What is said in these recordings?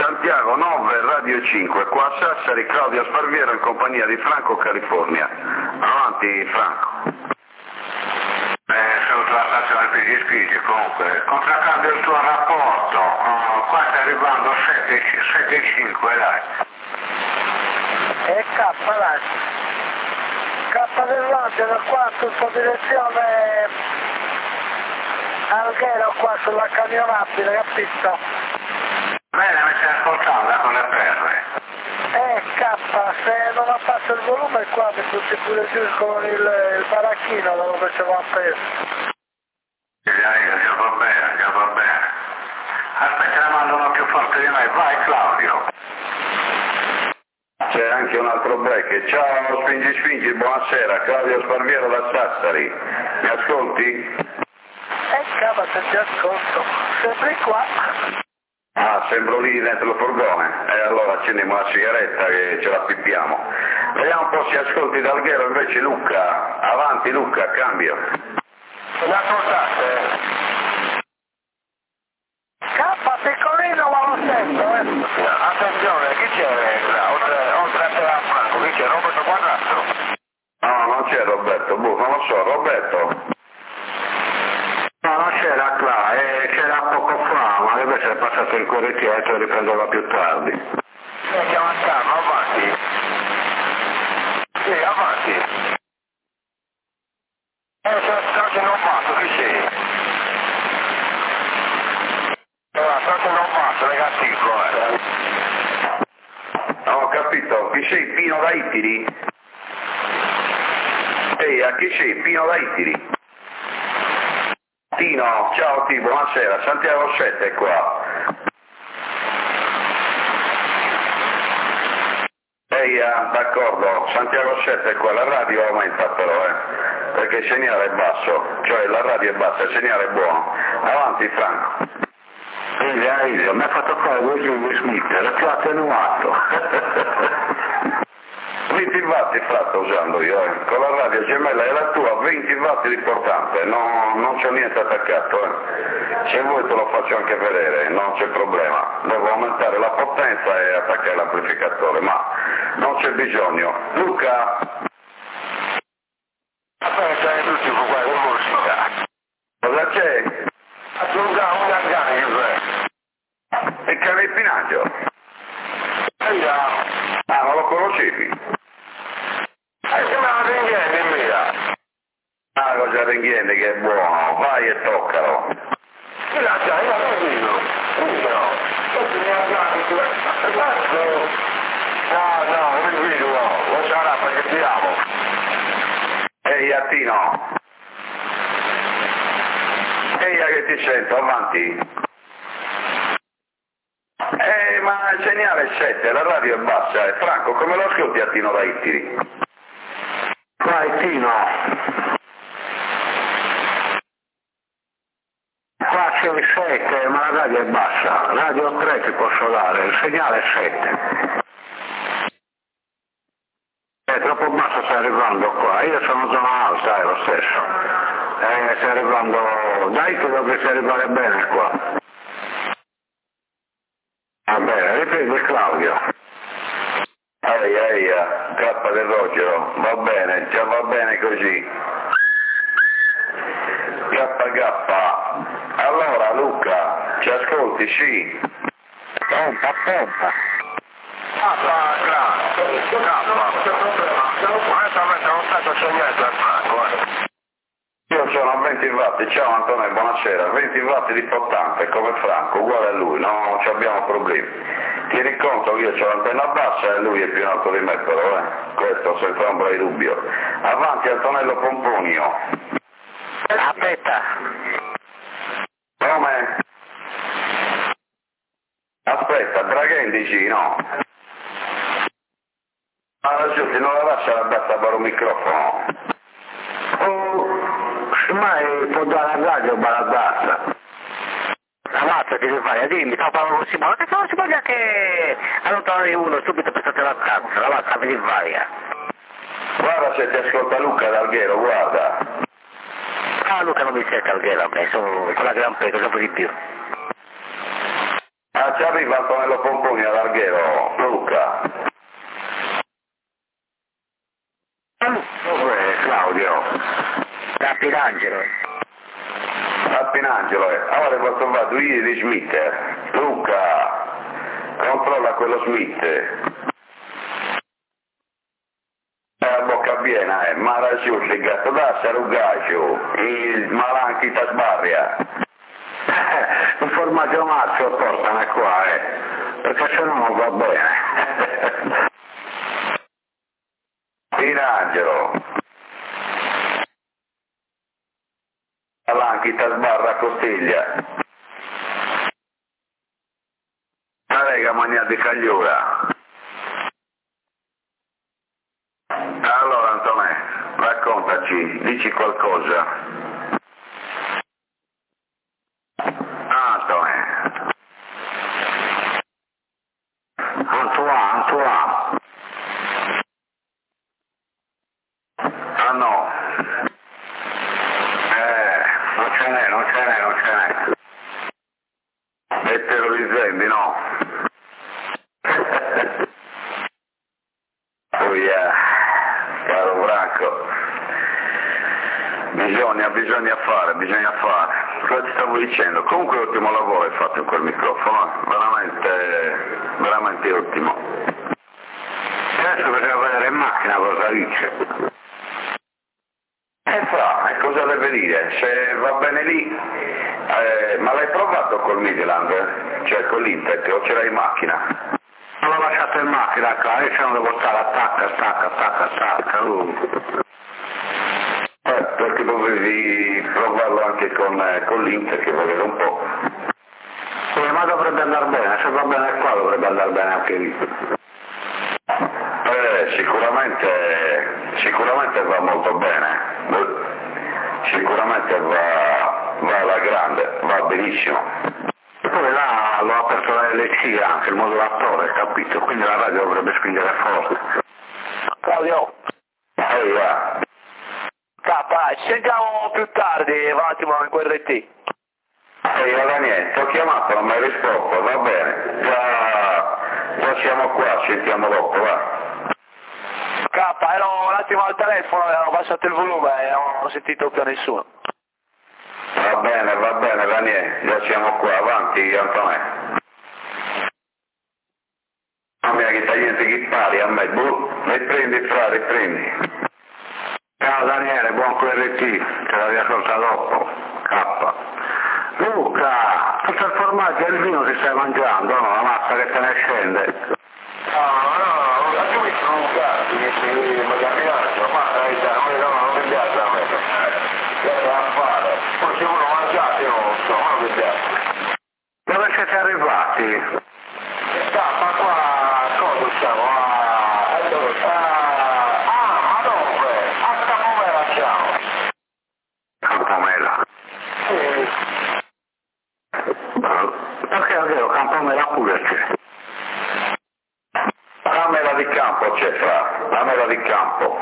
Santiago 9, Radio 5, qua a Sassari, Claudio Sparviero in compagnia di Franco California. Avanti Franco. Sono sulla stazione Pigispigi comunque, contraccando il tuo rapporto, qua sta arrivando 7,5 dai. E K dai. K dell'Angelo qua tutta direzione Alghero qua sulla camionabile, capito? Bene, mi stai ascoltando con le perle. K, se non abbassa il volume qua mi butti pure giù con il baracchino dove ci va appeso. Già va bene. Aspetta, ne mandano più forte di me, vai Claudio. C'è anche un altro break. Ciao Spingi, buonasera, Claudio Sparviero da Sassari. Mi ascolti? K, se ti ascolto, sempre qua. Ah, sembro lì dentro il furgone. Allora accendiamo la sigaretta che ce la pippiamo. Vediamo un po' se ascolti da Alghero invece Luca. Avanti Luca, cambio. Mi ascoltate? K, piccolino ma lo sento, Attenzione, chi c'è oltre a te a Franco? Chi c'è? Roberto Quadrato? No, non c'è Roberto, non lo so, Roberto. No, non c'era qua, c'era poco fa, ma invece è passato il correttietto e riprendeva più tardi. Chiama a Carlo, avanti. Sì, avanti. Sto che non passo, chi sei? Sto che non passo, negativo, Non ho capito, chi sei? Pino da Itiri? Ehi, a chi sei? Pino da Itiri? Tino, ciao T, buonasera, Santiago 7 è qua. Ehi, d'accordo, Santiago 7 è qua, la radio aumenta però, perché il segnale è basso, cioè la radio è bassa, il segnale è buono. Avanti Franco. Elio, mi ha fatto fare Will Smith, era più attenuato. 20 watt sto usando io, con la radio gemella è la tua, 20 watt l'importante, non c'è niente attaccato, se vuoi te lo faccio anche vedere, non c'è problema, devo aumentare la potenza e attaccare l'amplificatore, ma non c'è bisogno. Luca? Aspetta, è l'ultimo qua, con musica. Cosa c'è? Aggiunga una gana, E Carepinaggio? Ah, non lo conoscevi? Ah, cosa ringhiende che è buono, vai e toccalo. No, un individuo, lo sarà perché ti amo. Ehi Attino. Ehi che ti sento, avanti. Ma il segnale è 7, la radio è bassa. Franco, come lo ascolti Attino da Ittiri? Vai Tino. Qua c'è il 7, ma la radio è bassa. Radio 3 ti posso dare, il segnale è 7. È troppo basso, stai arrivando qua. Io sono zona alta, è lo stesso. Stai arrivando... Dai che dovresti arrivare bene qua. Va bene, riprendi Claudio. Ehi, K del Rogero, va bene, già va bene così. KK. Allora Luca, ci ascolti, sì? Pompa. Onestamente non stato segnato al Franco. Io sono a 20 watt, ciao Antonio, buonasera, 20 watt di portante come Franco, uguale a lui, non ci abbiamo problemi. Tieni conto che io ho l'antenna bassa e lui è più in alto di me però, questo senza ombra di dubbio. Avanti Antonello Pomponio. Aspetta. Come? Aspetta, Draghen dici no? Allora giù, non la lascia la bassa per un microfono. Mai può dare la radio baladassa. Ammazza che si fa, dimmi, parlavo così, ma che cosa si può che allontanare uno subito per stare l'attacco, la vacca mi varia. Guarda se ti ascolta Luca d'Alghero, guarda. Ah, Luca non mi cerca Alghero a me, sono con la Gran Prego, dopo di più. Ah, ci ha arriva Antonello Pomponi all'Alghero, Luca? Dov'è Claudio? Da Pinangelo. A Pinangelo, ora ho trovato io di Smith, Luca, controlla quello Smith. La bocca piena, Marasiu, il gatto da Sarugacio, il Malanchi Tasbarria. Informazione Marzio portami qua, perché se no non va bene. Pinangelo. Malanchi Tasbarra Costiglia. La Lega Magna di Cagliura. Allora Antonè, raccontaci, dici qualcosa. Antonè. Antoine. Ah no. Non ce n'è. E te lo risendi, no? Poi, caro Franco, bisogna fare. Cosa ti stavo dicendo? Comunque ottimo lavoro hai fatto in quel microfono, veramente ottimo. Adesso bisogna vedere in macchina cosa dice. E cosa deve dire? Se va bene lì, ma l'hai provato col Midland, cioè con l'Intec, o ce l'hai in macchina? Non l'ho lasciato in macchina qua, io ce lo devo stare attacca. Perché dovevi provarlo anche con l'Intec, vedere un po'. Sì, ma dovrebbe andare bene, se va bene qua dovrebbe andare bene anche lì. Sicuramente va molto bene. Sicuramente va alla grande, va benissimo. Poi là l'ho aperto la LC anche, il modulatore, capito? Quindi la radio dovrebbe spingere forte. Claudio. Va. Ci sentiamo più tardi, va un attimo in QRT. Allora niente, ho chiamato, non mi hai risposto, va bene. Già siamo qua, ci sentiamo dopo, va. Ero un attimo al telefono, ho abbassato il volume e non ho sentito più nessuno. Va bene, Daniele, già siamo qua, avanti Antonè. Non mi ha chiesto niente che pari a me, riprendi. Ciao Daniele, buon QRT, te la riascolta dopo. K. Luca, tutto il formaggio e il vino ti stai mangiando, no? La massa che te ne scende. No, tu mi sono un cazzo, mi capiaggio, ma non mi piace a me. Che a fare? Poi se uno mangiate, non so, non mi piace. Dove siete arrivati? Ma qua, cosa siamo? Ma dove? A Campomela siamo. Campomela. Sì. Perché è vero, Campomela pure c'è. La mela di campo c'è la mela di campo.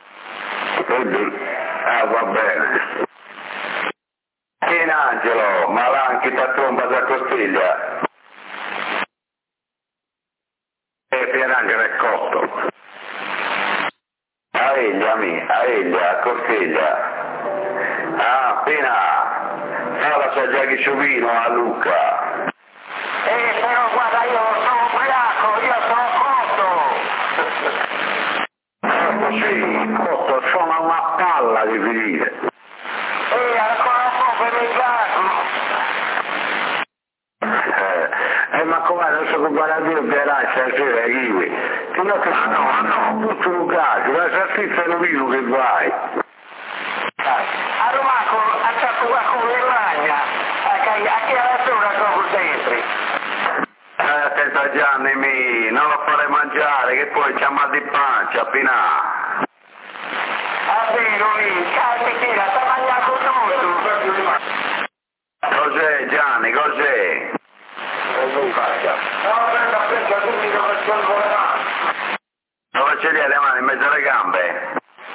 Va bene. Pinangelo, Malanchi, Tatomba da Costiglia. Pierangelo è cotto. Aeglia, Costiglia. Pina, falla saggiaghi su vino a Luca. Però guarda, io sono ubriaco, io sono Sì, cotto, sono una palla di finire. ancora un po' per il gatto. Ma come adesso che guarda Dio verrà stasera kiwi? Ti lo no, tutto un caso, la salsiccia e il vino che vai. A Roma ha fatto qua con l'Irlanda, a chi ha fatto una cosa dentro. Attenta Gianni, non lo farei mangiare che poi c'ha mal di pancia, Pinà. Lui, tira, sta mangiando tutto. Cos'è Gianni, cos'è? Dove ce li hai le mani in mezzo alle gambe?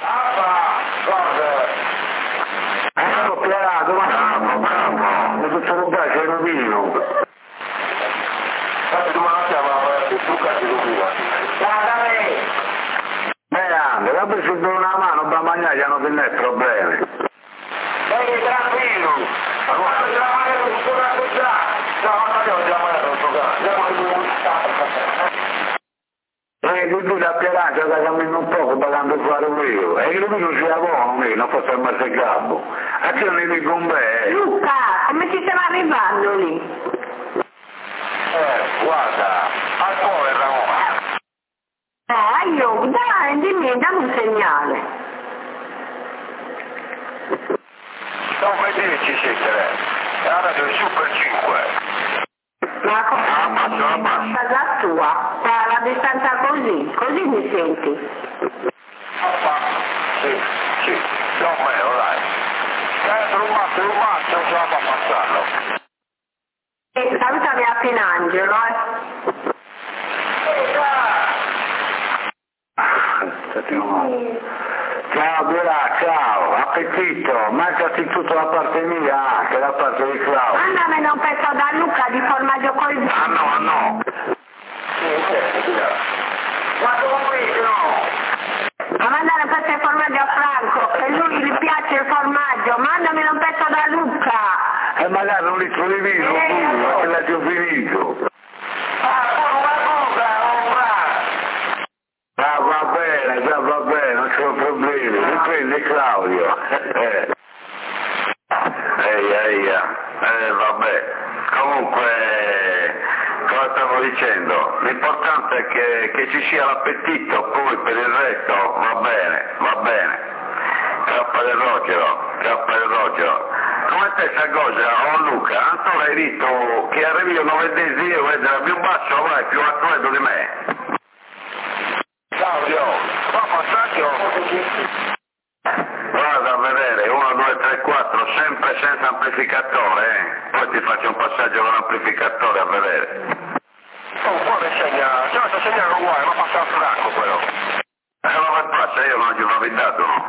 Ecco piarato, ma tutto un bacio e un vino. Vabbè, se do una mano da mangiare non te ne problemi. Ehi, tranquillo! Ma quando ce la mano non si può già! No, ma io non E tu da Pieranza da cammino un poco pagando fare io. E lui non sia buono, non fa fermarsi il capo. A che non mi con me? Luca, come ci stiamo arrivando lì? guarda, al cuore Ramona. Io, dai, dammi un segnale. Come 10 siete? Era del Super 5. Ma come? Casa tua, qua la distanza così mi senti? Sì, più o meno, dai. Rubato, ce la fa passarlo. Salutami a Pinangelo, Ciao Bera, ciao, appetito, mangiati tutto da parte mia, anche da parte di Claudio. Mandamene un pezzo da Luca di formaggio col vino. Ah no. Ma dove no? Ma mandare un pezzo di formaggio a Franco, che lui gli piace il formaggio, mandamene un pezzo da Luca. E magari un litro di vino, ma te l'ha già finito. Va bene, non c'è problemi, riprendi Claudio. Vabbè, comunque, come stavo dicendo, l'importante è che ci sia l'appetito, poi per il resto va bene. Cappa del rocero. Come te sta cosa, Luca? Ancora hai detto che arrivi io 9 mesi io era più basso, vai, più alto di me. Claudio, fa passaggio. Guarda a vedere, 1, 2, 3, 4, sempre senza amplificatore, Poi ti faccio un passaggio con l'amplificatore a vedere. Oh, qua mi segna, certo segnale uguale, ma passa al franco quello. Ma passa, io non ci ho avvisato, no?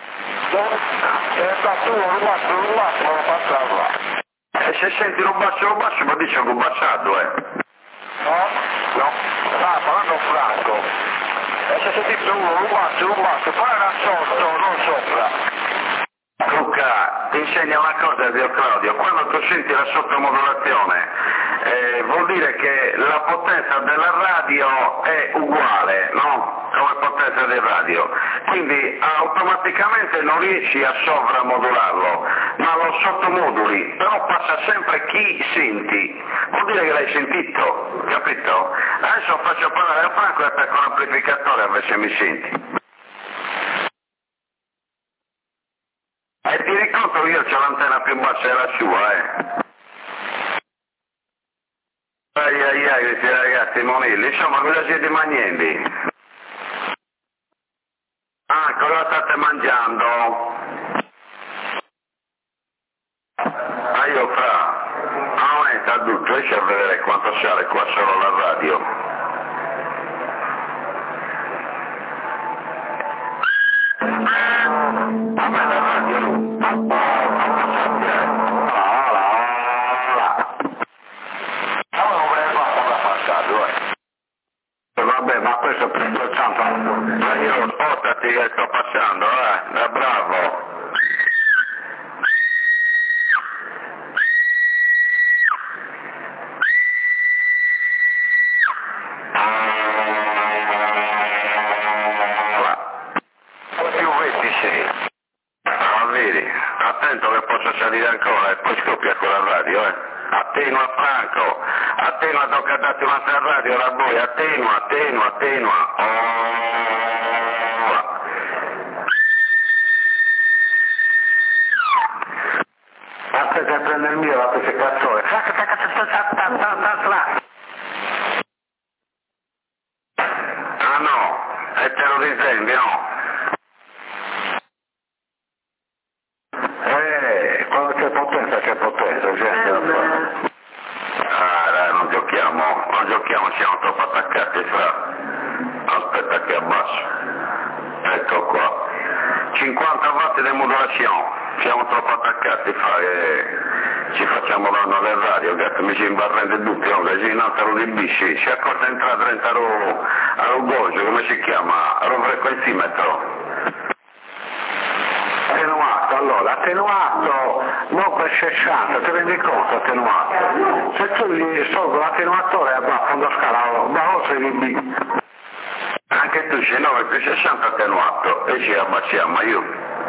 Tu rubato, non passa là. E se senti rubasso, ma dice che ho rubassato, No, parlando franco. E se sentite uno rubato, poi era sotto, non sopra. Luca, ti insegna una cosa, zio Claudio, quando tu senti la sottomodulazione vuol dire che la potenza della radio è uguale, no? Come potenza del radio, quindi automaticamente non riesci a sovramodularlo, ma lo sottomoduli, però passa sempre chi senti, vuol dire che l'hai sentito, capito? Adesso faccio parlare a Franco e attacco l'amplificatore a vedere se mi senti. E ti ricordo che io c'ho l'antenna più bassa della sua, questi ragazzi monelli, insomma, cosa siete mangiando? Ah, cosa state mangiando? Io aumenta tutto, riesci a vedere quanto sale qua solo la radio? Vabbè, ma questo è per soltanto. Ma io spostati che sto passando, da bravo. Più 26. Ah, vedi, attento che possa salire ancora e poi scoppia con la radio, Attenua Franco, attenua, tocca darti un'altra radio da voi, attenua. Basta che prende il mio l'amplificatore. Ah no, e te lo disegni, no? Quando c'è potenza, gente. Dai, non giochiamo, siamo troppo attaccati fra. Aspetta che abbasso. Ecco qua. 50 watt di modulazione, siamo troppo attaccati fra ci facciamo danno alle radio, che mi si imbarrende tutti, no? Che si innalzano di bisci, si accorge entrare 30 a Rugogio, come si chiama? A frequenzimetro. Attenuato, allora, attenuato non per 60, ti rendi conto attenuato? Se tu gli tolgo l'attenuatore a fondo scala, va oltre il B. Anche tu c'è 9 più 60 attenuato e ci abbassiamo, io.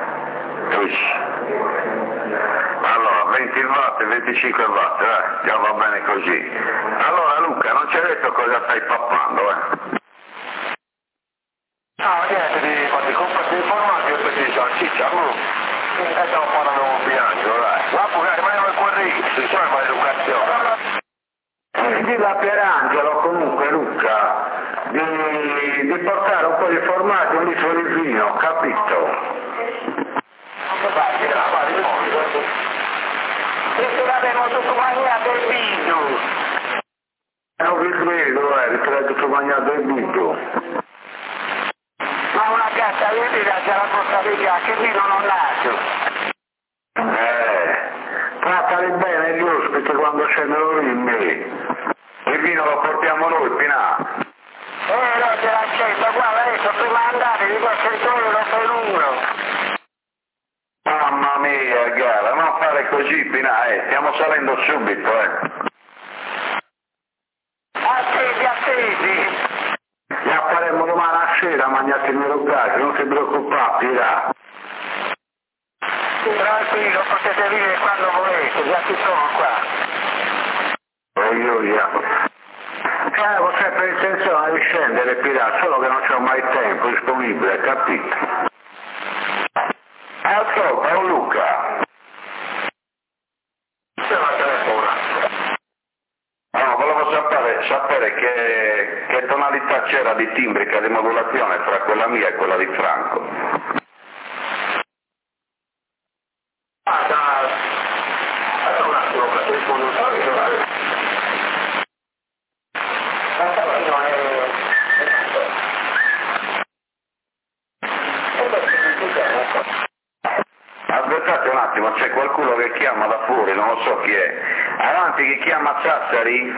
Allora, 20 watt e 25 watt, già va bene così. Allora Luca, non ci hai detto cosa stai pappando, No, niente, di comprare informati e poi ti dico, cicciamo, e stiamo parlando un bilancio, dai. Ma pure, rimaniamo in corriere, si sono in maleducazione. Di la Pierangelo comunque, Luca, di portare un po' di formaggio, un litro di vino, capito? Perché l'abbiamo tutto mangiato il vino. Non vi credo, che l'hai tutto mangiato il vino. Ma una gatta ieri c'è la Costa Rica, che vino non nasce. Trattali bene gli ospiti quando scendono lì in me. Il vino lo portiamo noi, Pinà. No, ce l'accetto, guarda adesso prima andate, vi do 100 euro per uno. Mamma mia, gara, non fare così, Pinà, stiamo salendo subito, Attesi. La faremo domani a sera, mangiate il mio gas, non ti preoccupare, Pinà. Tranquillo, potete venire quando volete, già ci sono qua. Ho sempre intenzione di scendere, Pinà, solo che non c'ho mai tempo disponibile, capito? Ascolta, Luca. C'è la telefonata. No, volevo sapere che tonalità c'era di timbrica, di modulazione tra quella mia e quella di Franco. Un attimo, perché rispondo un attimo. Aspettate un attimo, c'è qualcuno che chiama da fuori, non lo so chi è. Avanti, chi chiama Sassari?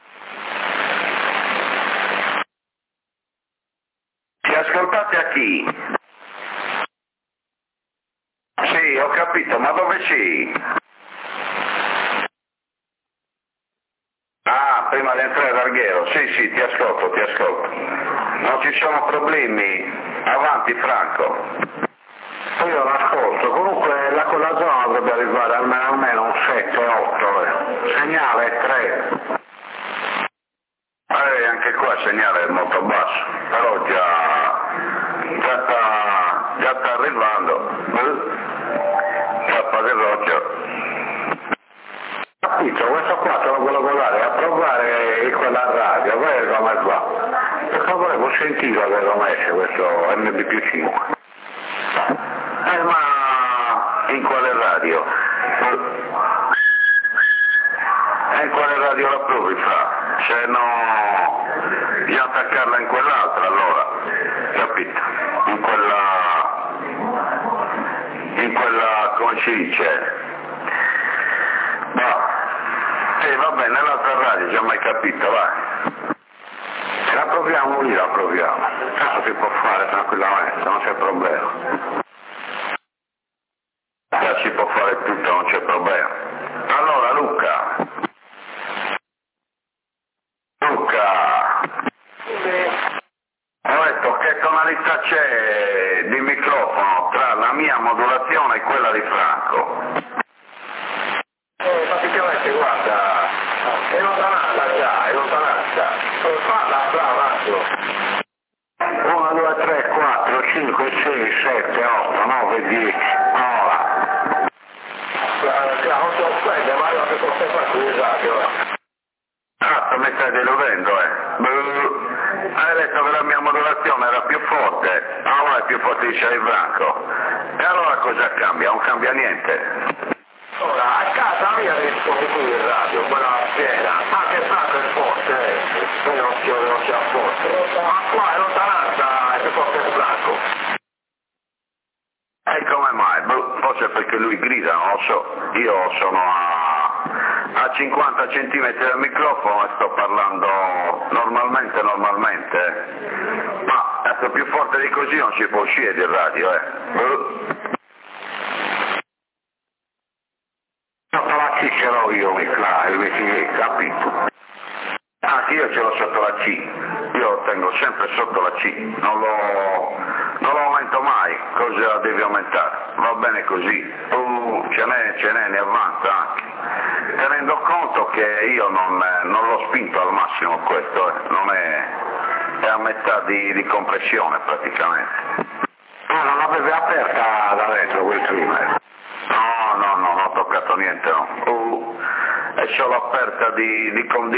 Si ascoltate a chi? Sì, ho capito, ma dove sei? Ah, prima di entrare ad Arghero, sì, ti ascolto. Non ci sono problemi. Avanti, Franco. Io l'ascolto, comunque con la zona dovrebbe arrivare almeno un 7-8, segnale 3. Anche qua il segnale è molto basso, però già sta arrivando. Cappa del Roccio. Capito, questo qua te lo volevo guardare a provare in quella radio, guarda come va. Per favore, può sentire come esce questo MB+5. Ma in quale radio? In quale radio la provi, Fra? Se no, bisogna attaccarla in quell'altra, allora, capito? In quella, come si dice? Va bene, nell'altra radio, già mai capito, vai. La proviamo lì, tanto si può fare tranquillamente, non c'è problema. Già si può fare tutto, non c'è problema. Allora Luca, ho detto che tonalità c'è di microfono tra la mia modulazione e quella di Franco? Praticamente guarda, è lontanata già, parla bravo. 1, 2, 3, 4, 5, 6, 7, 8, 9, 10, ora. Non so spende, ma io che sono sempre qui in radio. Mi stai deludendo, Hai detto che la mia modulazione era più forte, ora è più forte di Franco. E allora cosa cambia? Non cambia niente. Ora, a casa mia rispondi qui in radio, quella piena, anche Franco è forte, poi non sia forte. Ma qua è lontananza, è più forte il Franco. E come mai? Forse perché lui grida, non lo so. Io sono a a 50 cm dal microfono e sto parlando normalmente, ma ecco, più forte di così non si può uscire di radio, Sotto la C ce l'ho io, capito? Ah sì, io ce l'ho sotto la C, io lo tengo sempre sotto la C, non lo aumento mai, cosa devi aumentare? Va bene così, ce n'è, ne avanza anche, tenendo conto che io non l'ho spinto al massimo questo, non è a metà di compressione praticamente. Ah, non l'avevi aperta da dentro quel trimmer? No, non ho toccato niente, no. È solo aperta di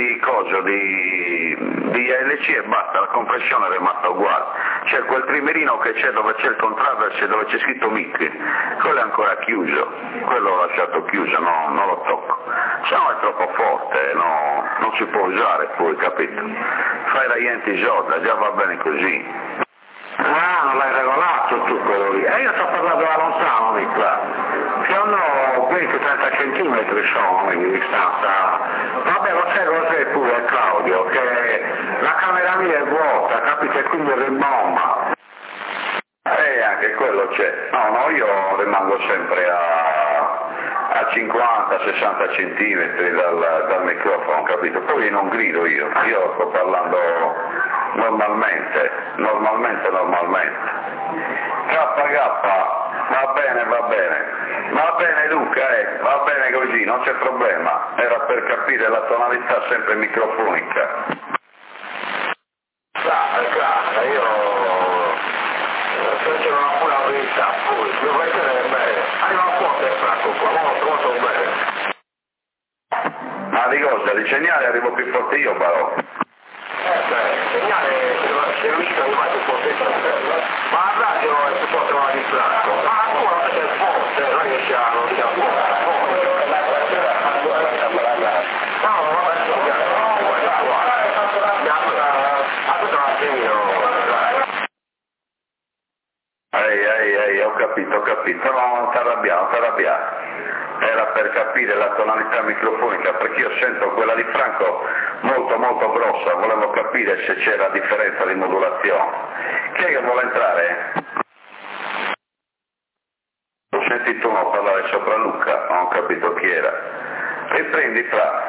LC e basta, la compressione è rimasta uguale. C'è quel trimerino che c'è dove c'è il contraverso, dove c'è scritto MIC, quello è ancora chiuso, quello l'ho lasciato chiuso, no, non lo tocco. Se no è troppo forte, no, non si può usare poi, capito? Fai la Yenti Soda, già va bene così. Ah, non l'hai regolato tu quello lì. E io sto parlando da lontano, mica. Sono 20-30 centimetri sono di distanza. Vabbè, lo sai cos'è pure, Claudio, che la camera mia è vuota, capite, quindi rimbomba. Anche quello c'è. No, io rimango sempre a 50-60 centimetri dal microfono, capito? Poi non grido io sto parlando normalmente. KK, va bene Luca, va bene così, non c'è problema, era per capire la tonalità sempre microfonica. Claro, io facevo una pura verità, poi devo vedere bene, arriva un po' del Franco qua, molto bene. Ma di cosa? Di segnale arrivo più forte io però. Il segnale se riuscito a arrivare un po' dentro, ma la radio è più forte una di Franco, ma ancora è forte, non riesce a non sia forte. Ho capito, no, non ti arrabbiare. Era per capire la tonalità microfonica, perché io sento quella di Franco molto grossa, volevo capire se c'era differenza di modulazione. Chi è che vuole entrare? Ho sentito uno parlare sopra Luca, non ho capito chi era. Riprendi Fra.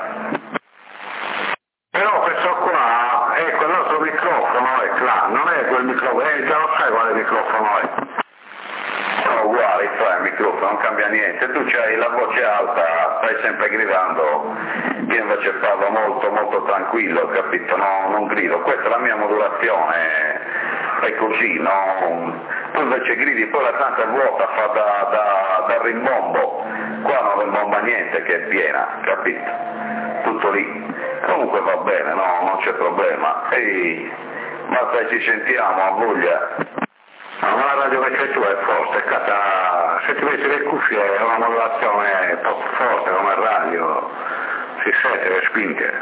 Però questo qua è quel nostro microfono, non è quel microfono, già lo sai quale microfono è. Sono uguali fra il microfono, non cambia niente, tu c'hai la voce alta, stai sempre gridando, io invece parlo molto tranquillo, capito? No, non grido, questa è la mia modulazione, è così, no? Tu invece gridi, poi la stanza è vuota, fa da rimbombo, qua non rimbomba niente che è piena, capito? Tutto lì, comunque va bene, no, non c'è problema, ehi, ma se ci sentiamo, a voglia. Ma la radio che tu è forte, se ti metti le cuffie è una modulazione troppo forte come radio, si sente le spinte.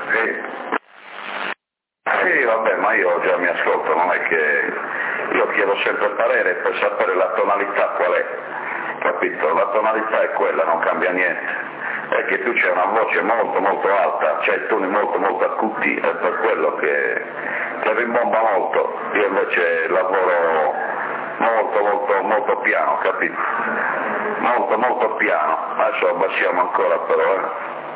Sì, vabbè, ma io già mi ascolto, non è che io chiedo sempre parere per sapere la tonalità qual è, capito? La tonalità è quella, non cambia niente. È che tu c'hai una voce molto alta, c'hai toni molto acuti, è per quello che rimbomba molto, io invece lavoro molto piano, capito? Molto piano, adesso abbassiamo ancora però,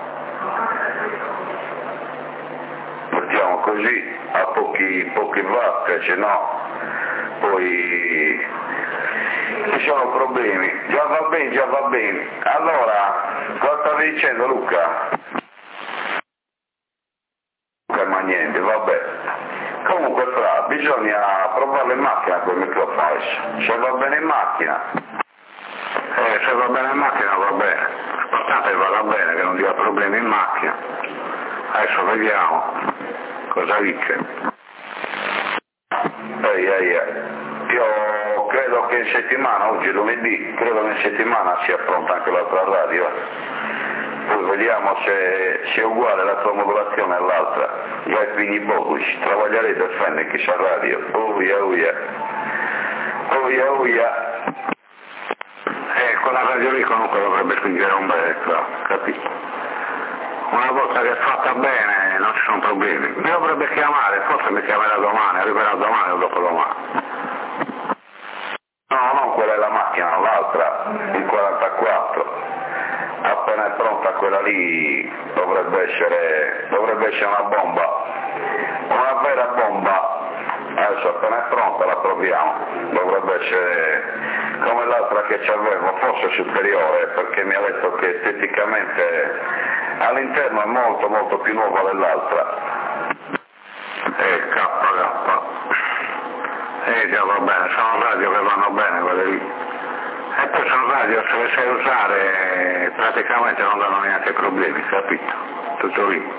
mettiamo così, a pochi watt, se no poi ci sono problemi. Già va bene. Allora, cosa stavi dicendo Luca? Ma niente, vabbè. Comunque Fra, bisogna provarlo in macchina col microfono adesso. Se va bene in macchina. Se va bene in macchina va bene. L'importante è che vada bene, che non dia problemi in macchina. Adesso vediamo cosa dice. Io credo che in settimana, oggi è lunedì, credo che in settimana sia pronta anche l'altra radio. Poi vediamo se è uguale la tua modulazione all'altra. Io e quindi Bogus, lavorerei per fare chissà radio. Quella radio lì comunque dovrebbe spingere un bel, capito? una volta che è fatta bene non ci sono problemi. Mi dovrebbe chiamare, forse mi chiamerà domani, arriverà domani o dopodomani. No, non quella è la macchina, l'altra, il 44. Appena è pronta quella lì dovrebbe essere una bomba, una vera bomba. Adesso appena è pronta la proviamo, dovrebbe essere come l'altra che ci avevo, forse superiore, perché mi ha detto che esteticamente all'interno è molto molto più nuova dell'altra. KK. Già va bene, sono radio che vanno bene quelle lì. E poi sono radio, se le sai usare praticamente non danno neanche problemi, capito? Tutto lì.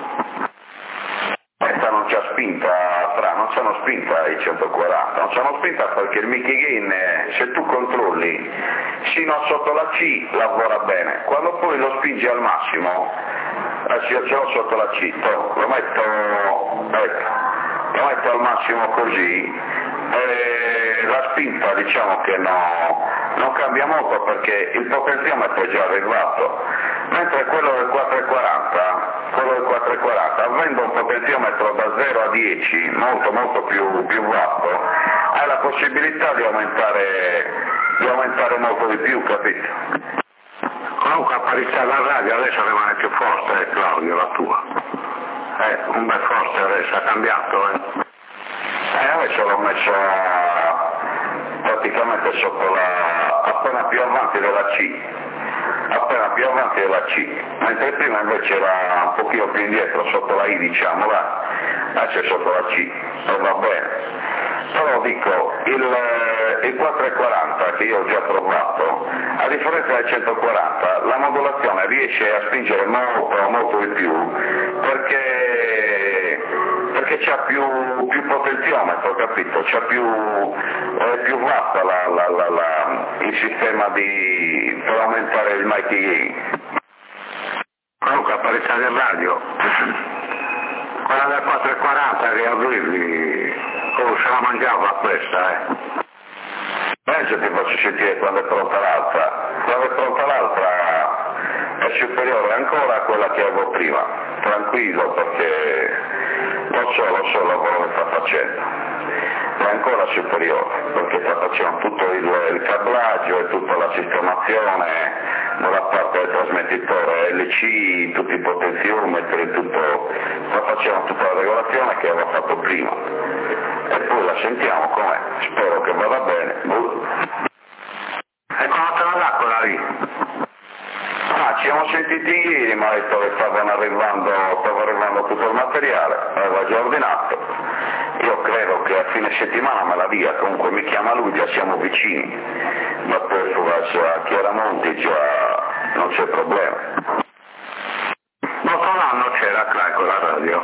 Questa non c'ha spinta, non c'hanno spinta i 140, non c'hanno spinta perché il Mickey Gain, se tu controlli, sino a sotto la C lavora bene, quando poi lo spingi al massimo, io ce l'ho sotto la C, lo metto al massimo così, la spinta diciamo che non cambia molto perché il potenziometro è già arrivato, mentre quello del 440, avendo un potenziometro da 0 a 10 molto molto più vasto, hai la possibilità di aumentare molto di più, capito? Comunque a parità la radio adesso rimane più forte, Claudio, la tua. Un bel forte adesso, ha cambiato, Adesso l'ho messo praticamente sotto appena più avanti della C, mentre prima invece era un pochino più indietro, sotto la I diciamo, adesso è sotto la C, e va bene. Però dico, il 440 che io ho già provato, a differenza del 140, la modulazione riesce a spingere molto di più, perché c'ha più potenziometro, capito? C'ha più vasta il sistema per aumentare il Mickey Gain. Comunque a parità del radio, quella del 440 che a lui se la mangiava questa, Adesso ti faccio sentire quando è pronta l'altra. Quando è pronta l'altra è superiore ancora a quella che avevo prima. Tranquillo perché lo so il lavoro che sta facendo. È ancora superiore perché sta facendo tutto il cablaggio e tutta la sistemazione dalla parte del trasmettitore LC, tutti i potenziometri, sta facendo tutta la regolazione che aveva fatto prima. E poi la sentiamo com'è, spero che vada bene. E quando te la dà quella lì? Ci siamo sentiti ieri, mi ha detto che stava arrivando tutto il materiale, aveva già ordinato. Io credo che a fine settimana me la dia, comunque mi chiama lui, già siamo vicini, ma poi verso a Chiaramonti già non c'è problema. L'altro anno c'era con la radio.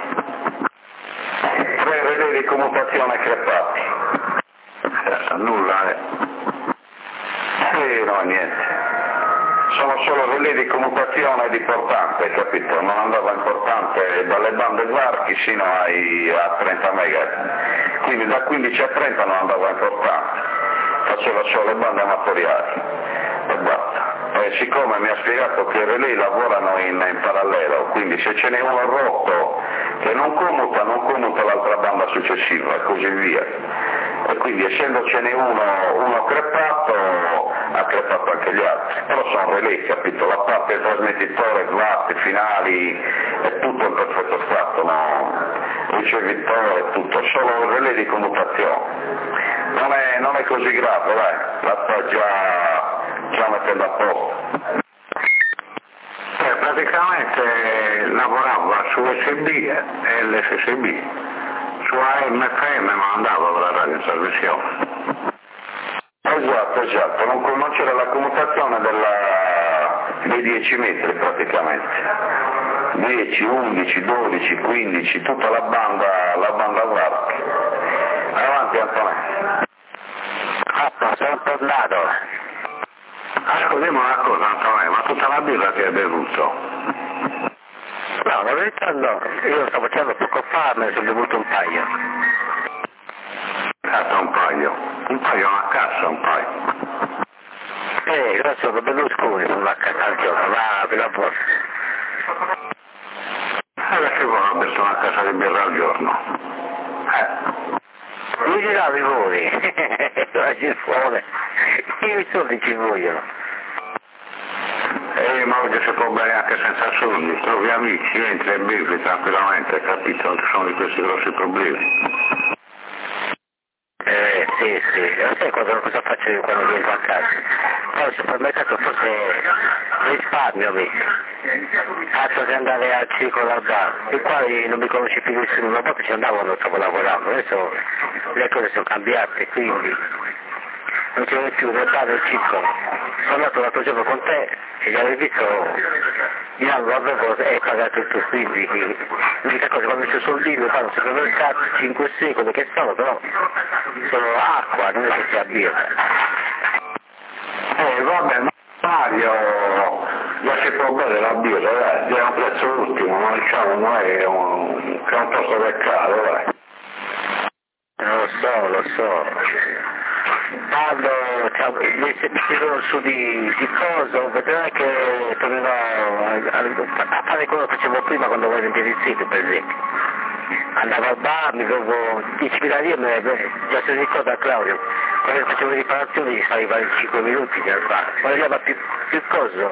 3 relè di commutazione crepati. Nulla, Sì, no, niente. Sono solo relè di commutazione di portante, capito? Non andava in portante dalle bande varchi sino a 30 MHz. Quindi da 15 a 30 non andava in portante. Faceva solo le bande amatoriali. E basta. E siccome mi ha spiegato che i relè lavorano in parallelo, quindi se ce n'è uno rotto che non commuta l'altra banda successiva e così via. E quindi essendocene uno crepato, ha crepato anche gli altri. Però sono relè, capito? La parte del trasmettitore, slat, finali, è tutto in perfetto stato, no? Ricevitore, tutto, solo il relè di commutazione. Non è così grave, dai, la sta già mettendo a posto. Praticamente lavorava su USB e l'SSB, su AM e FM ma andava con la radio in trasmissione. Esatto, non c'era la commutazione dei 10 metri praticamente. 10, 11, 12, 15, tutta la banda VARC. Avanti Antonio. Sono tornato. Ascoltiamo una cosa Antonio, ma tutta la birra che hai bevuto? No, la verità no, io sto facendo poco fa, me ne sono bevuto un paio. Cazzo un paio a cassa un paio. Io sono Berlusconi, sono a casa al gioco, va, per la borsa. di birra al giorno. Mi giravo i voli, la girfone, i soldi ci vogliono. Ma oggi si può bere anche senza soldi, trovi amici, entri e bevi tranquillamente, capito? Non ci sono di questi grossi problemi. Sì, sai cosa faccio io quando vengo a casa? Poi al supermercato forse risparmio altro che andare al circolo al bar, i quali non mi conosce più nessuno, una volta ci andavo quando stavo lavorando, adesso le cose sono cambiate, quindi non ci vedo più nel bar del circolo. Sono andato l'altro giorno con te e gli avevi visto, io avevo e pagato tutto, quindi l'unica cosa quando c'è soldini fanno supermercato 5-6 quello che sono, però sono acqua, non è che sia birra. Vabbè, Mario, già si può bere la birra, è un prezzo ultimo, non diciamo, non è che è un posto peccato, dai. Lo so. Quando mi chiedono su di cosa, vedrai che tornerò a fare quello che facevo prima quando ero in Piedizzito, per esempio. Andavo al bar, mi avevo 10.000 lire, già si ricorda Claudio, quando facevo riparazioni mi stava in 5 minuti nel bar. Quando andava più coso,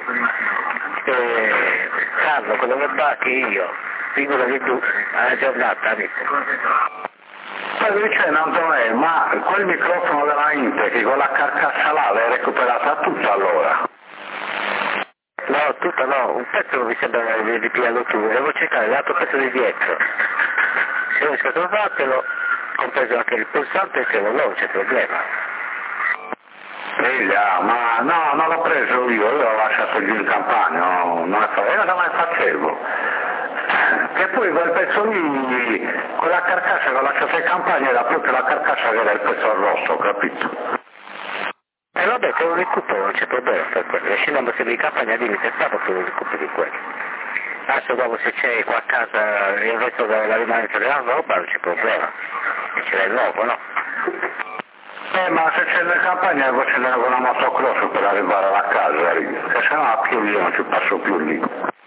Carlo, quello del bar che io, figurati tu, alla giornata, amico. Poi c'è Antonello, ma quel microfono della Intec con la carcassa là l'hai recuperata tutta allora? No, tutta no, un pezzo non mi sembra di pigliarlo tu, devo cercare l'altro pezzo di dietro. Se non riesco a trovartelo, compreso anche il pulsante, se non c'è problema. Ma no, non l'ho preso io l'ho lasciato giù in campagna, non la facevo. E poi quel pezzo lì, quella carcassa che ho lasciato in campagna era proprio la carcassa che era il pezzo rosso, capito? E vabbè, te lo recupero, non c'è problema per quello. Scendendo sempre in campagna dimmi se sta perché lo recupero di quello. Adesso dopo se c'è qualcosa, il resto della rimanenza della roba non c'è problema. E ce l'hai nuovo, no? Ma se c'è in campagna devo scendere con la motocross per arrivare alla casa, che se no a piedi io non ci passo più lì.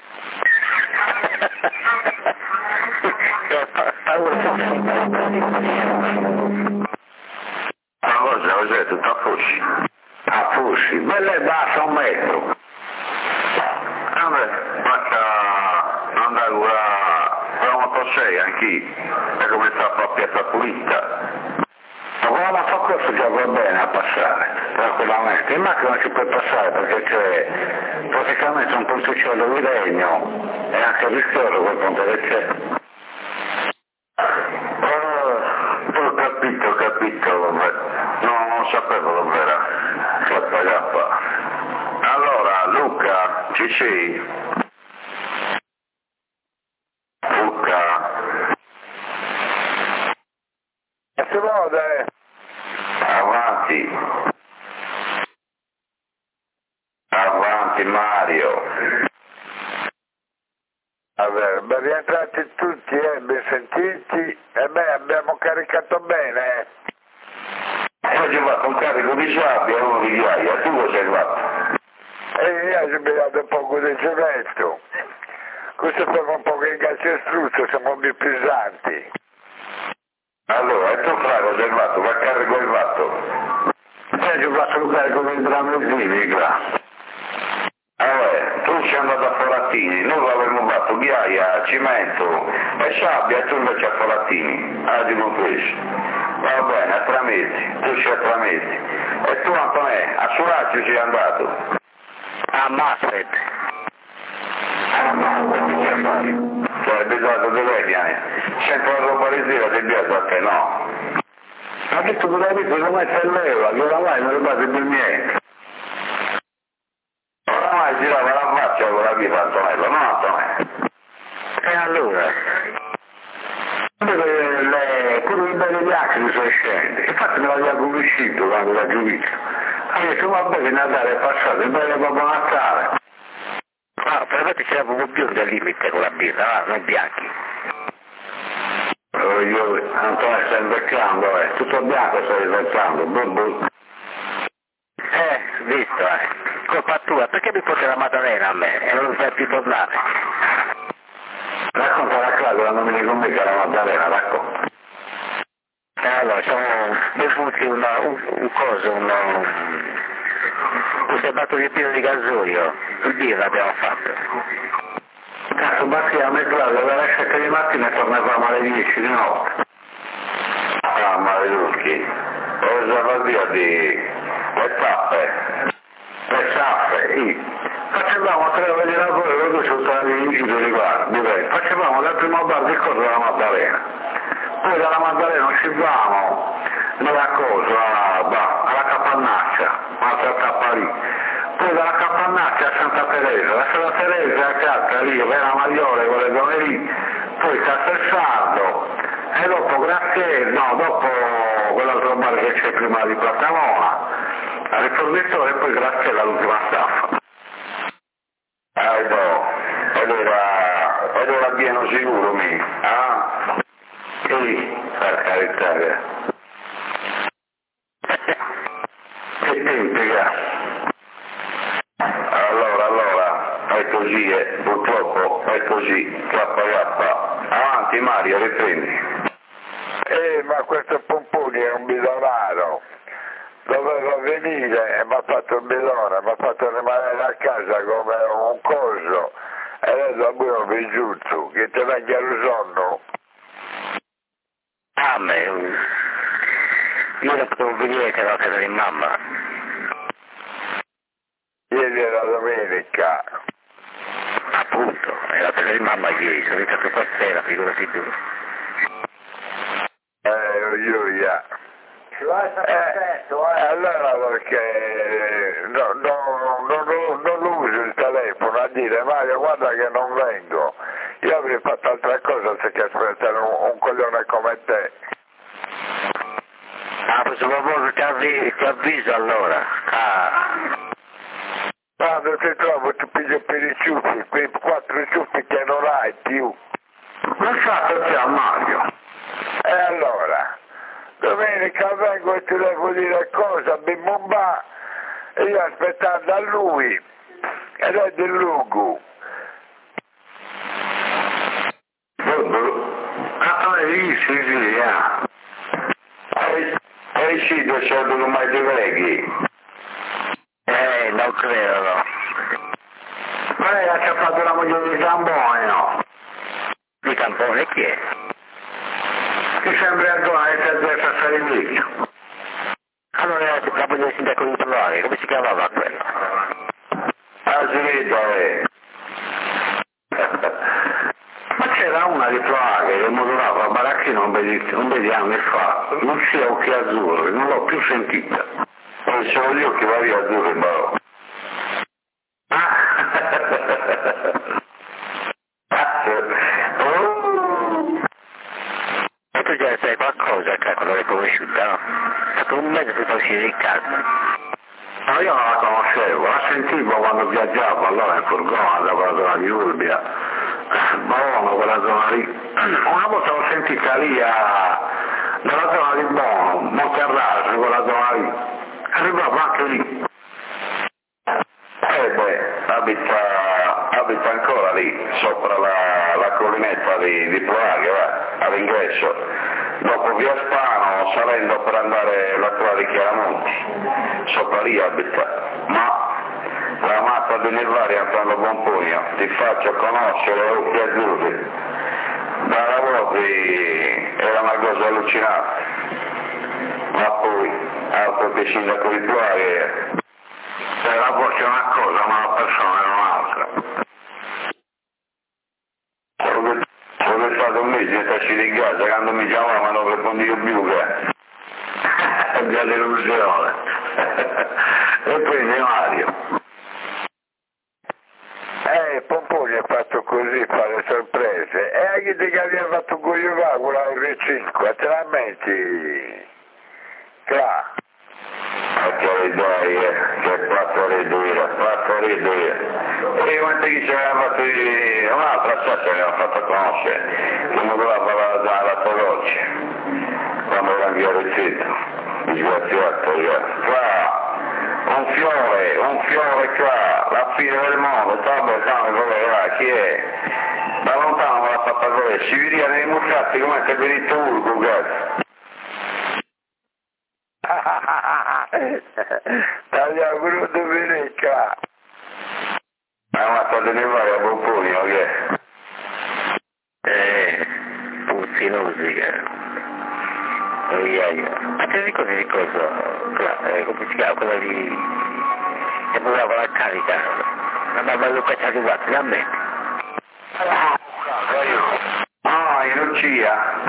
Cos'è? Tutto a Fusci? A Fusci, bella e bassa, 1 metro. Vabbè, basta andare con la moto 6 anch'io, e cominciare a fare piazza pulita. Ma con la motocross già va bene a passare, tranquillamente. In macchina non ci puoi passare perché c'è praticamente un ponticello di legno e anche rischioso quel ponte che c'è. Ho capito, vabbè. No, non sapevo davvero. Gappa. Allora, Luca, ci sei? Luca? Si muove? Avanti Mario. Vabbè, ben rientrati tutti, ben sentiti. E beh, abbiamo caricato bene. Oggi ho fatto un carico di sabbia e uno di ghiaia, tu cosa hai fatto? E io ho sbagliato un po' di cemento. Questo fa un po' che incalcio e struzzo, siamo più pesanti. Allora, e tu fra cosa hai fatto? Che carico hai fatto? Ho fatto un carico di tramezzini, tu sei andato a Forattini, noi l'avevamo fatto ghiaia, cemento e sabbia, e tu invece a Forattini, dico questo. Va bene, a Tramezzi, tu sei a Tramezzi. E tu Antonè, a Suraggio sei andato? A Masset. Cioè, bisogno di lei, sempre la roba di sera ti piace a te, no? Ha detto che l'hai visto, non mette leva, che oramai non rimane più niente. Oramai girava la faccia con la vita Antonello, no Antonello? E allora? Quello di bene gli acidi sono scende, infatti me l'aveva convinto quando l'ha giudito. Ha detto vabbè che Natale è passato, è bene Babbo Natale. No, per me c'era proprio biondo al limite con la birra, non bianchi. Io, Antonello, stai invecchiando, tutto bianco stai diventando, Visto, colpa tua, perché mi porti la Maddalena a me e non fai più tornare? Racconta la Claudio quando mi con me che era Maddalena, racconta. Allora, siamo bevuti un serbato di pieno di gasolio, il birra abbiamo fatto. Cazzo, basta a me Claudio, alle 7 di mattina e tornavamo alle 10 di notte. Ah, maleduschi, cosa vuol dire di le tappe? Le tappe, sì. Facevamo 3 ore di lavoro e dopo sono stati amici di riguardo, facevamo dal primo bar di corso della Maddalena, poi dalla Maddalena uscivamo nella cosa, alla Capannaccia, un'altra tappa lì, poi dalla Capannaccia a Santa Teresa, da Santa Teresa a Cacca lì, Vera Magliore, quelle zone lì, poi Castellsardo e dopo Graziello, no, dopo quell'altro bar che c'è prima di Plattamona, al rifornitore e poi Graziello all'ultima staffa. No, ed era pieno sicuro mi, ah? Sì, per carità. Che tempi, Allora, è così, purtroppo è così, KK. Avanti Mario, riprendi. Ma questo Pomponi è un bidonaro. Doveva venire e mi ha fatto un bidone, mi ha fatto rimanere a casa come un coso e adesso abbiamo giusto che te venga lo sonno. Ah, ma io non potevo venire che ero a casa di mamma. Ieri era domenica. Appunto, ero a casa di mamma ieri, sono entrato qua sera, figurati tu. Allora perché non uso il telefono a dire Mario guarda che non vengo, io avrei fatto altra cosa se che aspettare un coglione come te. Ah, questo proposito ti avviso allora. Quando ti trovo ti piglio per i ciuffi, quei 4 ciuffi che non hai più. Non sa perché a Mario. E allora? Domenica vengo e ti devo dire cosa, bimbomba, e io aspettando a lui, ed è del lungo. Sì, E sì, dove sono mai di veghi? Non credo, no. Ma lei ha fatto la moglie di Tampone, no? Di Tampone chi è? Che sembra ancora essere a Sarivicchio. Allora era la moglie del sindaco di Provare, come si chiamava quello? Asilito, Ma c'era una di Provare che modulava a Baracchino un bel anni fa, non sia occhi azzurri, non l'ho più sentita. non sono io che va via azzurro in barò. E tu già sai qualcosa, quando l'hai conosciuta, no? È stato un mese che fossi di casa. No, io non la conoscevo, la sentivo quando viaggiavo, allora in furgone, da quella zona di Urbia, Bono, quella zona lì. Una volta l'ho sentita lì nella zona di Bono, Monterraso, quella zona lì. Arrivavo anche lì. Abita ancora lì, sopra la collinetta di Praga, all'ingresso. Dopo via Spano, salendo per andare laterale di Chiaramonti, sopra lì abita. Ma la mappa di Nervari Antonio Buonpugno, ti faccio conoscere occhi azzurri. Da lavori era una cosa allucinante. Ma poi, altro che sindaco di Praga, la voce è una cosa, ma la persona è un'altra. sono stato un mese in tasci di casa, quando mi chiamavano per condiglio più che Già delusione. E quindi Mario. Pomponi ha fatto così, fare sorprese. E anche te che aveva fatto con la R5, te la metti? Là. che quattro ridue. E quanto che ci aveva fatto un'altra stessa che aveva fatto conoscere, che mi voleva la Tolocci, quando era in via del sito, disgraziato, qua, un fiore qua, la fine del mondo, chi è? Da lontano me l'ha fatta si vede nei mucchiati come se venite urgo, cazzo. Taglia brutto verecca. Ma state ne vai a pomponi, ok? Puzzinosi, ma ti ricordi di cosa? Come si chiama? Quella di... che voleva la carica. Ma Luca ci è arrivato da me. Ah, in Lucia.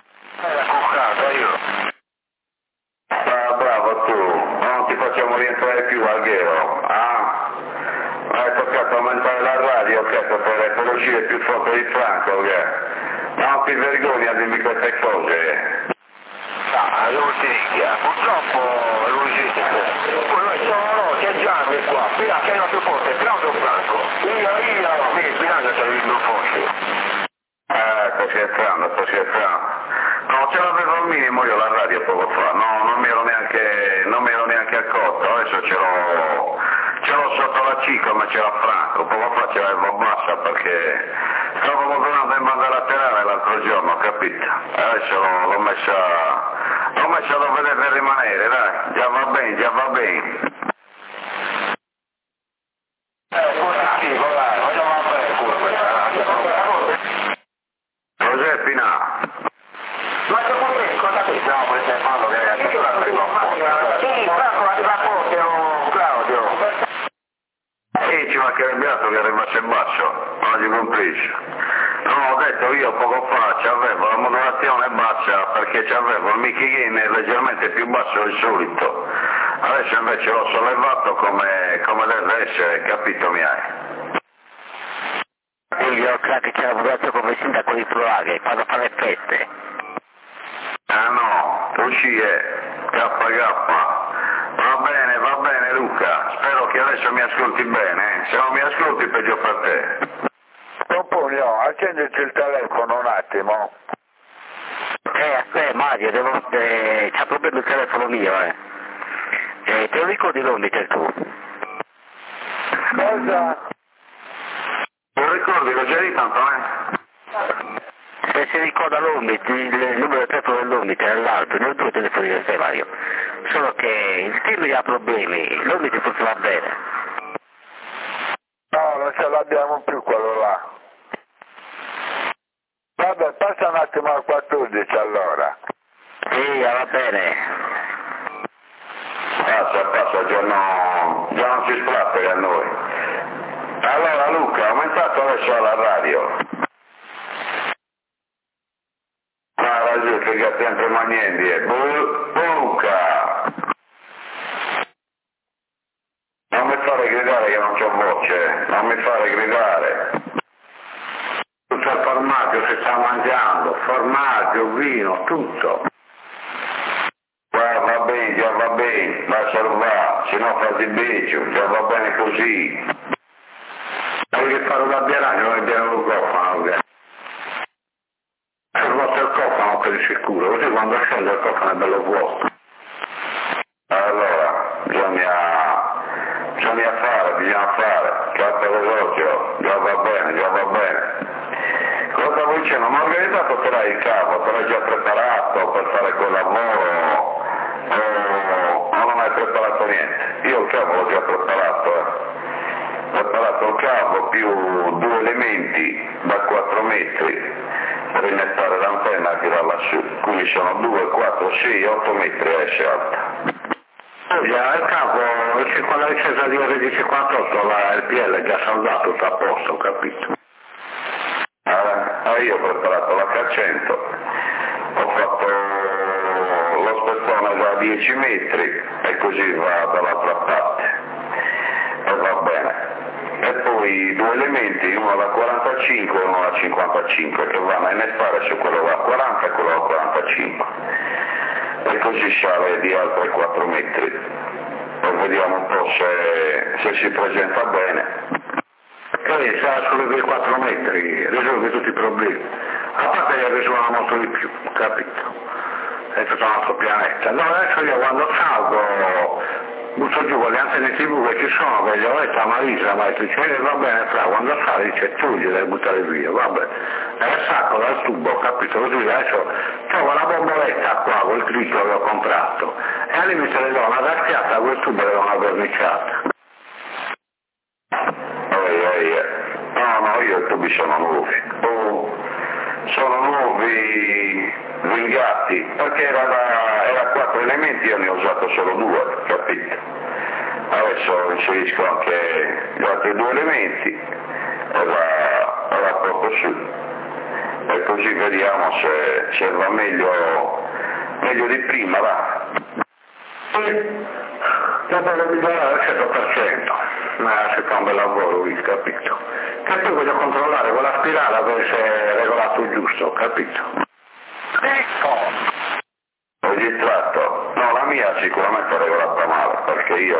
Bravo tu, non ti facciamo rientrare più Alghero, ah? Hai toccato aumentare la radio, ok, per uscire più forte di Franco, ok? Non ti vergogni a dirmi queste cose. Ah, Lucia, purtroppo Lucia, poi noi siamo c'è Gianni qua, prima che era più forte, Claudio Franco, io, mi Spinazza c'è il più forte. Sto scherzando. No, ce l'avevo al minimo io la radio poco fa, no, non mi ero neanche accorto, adesso ce l'ho sotto la cicla, ma c'era Franco, poco fa ce l'avevo bassa perché stavo lavorando in banda laterale l'altro giorno, capito? Adesso l'ho messa dove deve rimanere, dai, già va bene. Positivo, dai, vogliamo andare Cos'è Pinà? ma c'è pure cosa pensiamo per esempio che è sì, Franco arriva forte Claudio. Sì, ci mancherebbe altro che arrivasse in basso, non ci complice. No, ho detto io poco fa c'avevo la modulazione bassa perché c'avevo il Mickey Gain leggermente più basso del solito. Adesso invece l'ho sollevato come deve essere, capito mi hai? Io credo che c'è lavorato come sindaco di Provaghe, quando fa le feste. Ah no, uscire, KK. Va bene Luca, spero che adesso mi ascolti bene, se non mi ascolti peggio per te. Pomponio, accenditi il telefono un attimo. Aspetta Mario, c'ha problemi il telefono mio, te lo ricordi l'Omnitel tu? Cosa? Non ricordi, l'ho già detto tanto, Se si ricorda l'Omnitel, il numero di telefono dell'Omnitel è l'altro, non due telefoni di te Mario. Solo che il team ha problemi, l'Omnitel funziona bene. No, non ce l'abbiamo più quello là. Vabbè, passa un attimo al 14 allora. Sì, va bene. Passa, già non si splattera a noi. Allora Luca, ha aumentato adesso la radio. Giù, che sempre Magnendi, Luca! Non mi fare gridare che non c'ho voce, non mi fare gridare. Tutto il formaggio si sta mangiando, formaggio, vino, tutto. Già va bene, lascialo va, se no fa di beccio, già va bene così. Devi fare una biraglia, non abbiamo un cofano, il vostro cofano per il sicuro, così quando scende il cofano è bello vuoto. Allora, bisogna fare, carta d'orologio, già va bene. Cosa vuoi dicendo? Ma organizzato te l'hai il capo, te l'hai già preparato per fare quel lavoro o non hai preparato niente? Io il cavo l'ho già preparato, Ho preparato il cavo più 2 elementi da 4 metri per innettare l'antenna che va lassù, quindi sono 2, 4, 6, 8 metri esce alta. Il capo, quando è scesa di RD58 la RPL è già saldato, sta a posto, ho capito. Io ho preparato l'H100, ho fatto lo spezzone da 10 metri e così va dall'altra parte e va bene. E poi 2 elementi, uno da 45 e uno da 55 che vanno a innettare su quello da 40 e quello da 45 e così sale di altri 4 metri e vediamo un po' se si presenta bene. E sarà solo quei 4 metri, risolve tutti i problemi. A parte che risuona molto di più, capito? È tutto un altro pianeta. No, adesso io quando salgo butto giù con le antenne TV che ci sono, che gli ho detto a Marisa, ma dice, va bene, fra, quando sale dice tu gli devi buttare via, vabbè, nel sacco dal tubo, capito, così adesso trovo la bomboletta qua, quel grigio che ho comprato, e al limite le do una raschiata a quel tubo e le do una verniciata. No, io i tubi sono nuovi, sono nuovi, svingati, perché era 4 elementi, io ne ho usato solo 2, capito? Adesso inserisco anche gli altri 2 elementi e la porto su, e così vediamo se va meglio di prima, va. Dopo lo migliorare al 100%, ma si fa un bel lavoro, capito? Che poi voglio controllare con la spirale dove si è regolato giusto, capito? Ecco! Ho registrato? No, la mia sicuramente è regolata male, perché io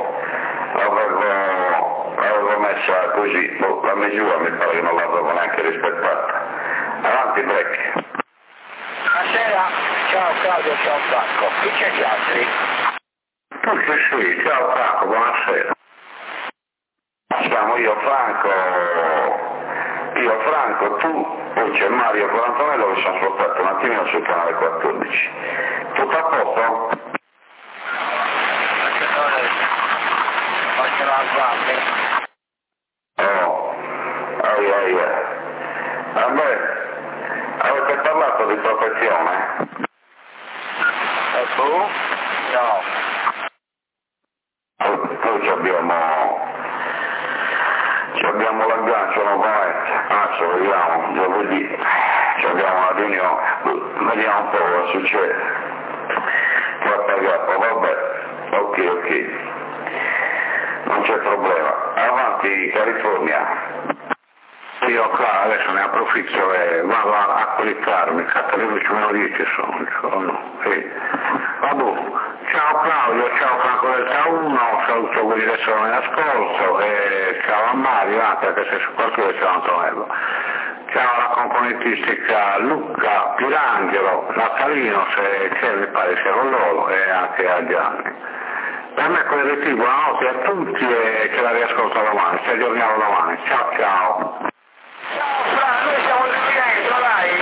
l'avevo messa così, la misura mi pare che non l'avevo neanche rispettata. Avanti, break. Buonasera, ciao Claudio, ciao Franco, qui c'è gli altri? Tu sì, ciao Franco, buonasera. Siamo io Franco, tu, poi c'è Mario con Antonello che sono spostato un attimino sul canale 14. Tutto a posto? Vabbè, avete parlato di protezione? E tu? No. Noi abbiamo l'aggancio nuovamente, adesso vediamo, giovedì, abbiamo una riunione, vediamo un po' cosa succede. Vabbè, ok, non c'è problema. Avanti California. Io qua adesso ne approfitto e vado a cliccarmi, K10 sono, sì. Vabbè. Ciao Claudio, ciao Franco Delta 1, saluto quelli che sono in ascolto e ciao a Mario, anche se su qualcuno ciao Antonello. Ciao alla componentistica Luca, Pirangelo, Natalino, se c'è mi pare sia con loro, e anche a Gianni. Per me collettivo, buonanotte a tutti e ce la riascolto domani, ci aggiorniamo domani. Ciao ciao. Ciao Fra, noi siamo in dentro, dai.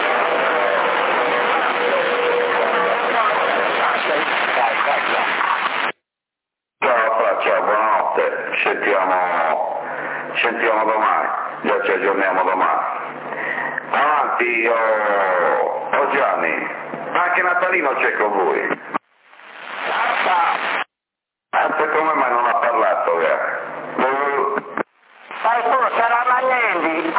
Ciao, buonanotte, sentiamo domani, già ci aggiorniamo domani. Avanti, oh Gianni, anche Natalino c'è con voi. Come mai non ha parlato? Qualcuno sarà Magnelli.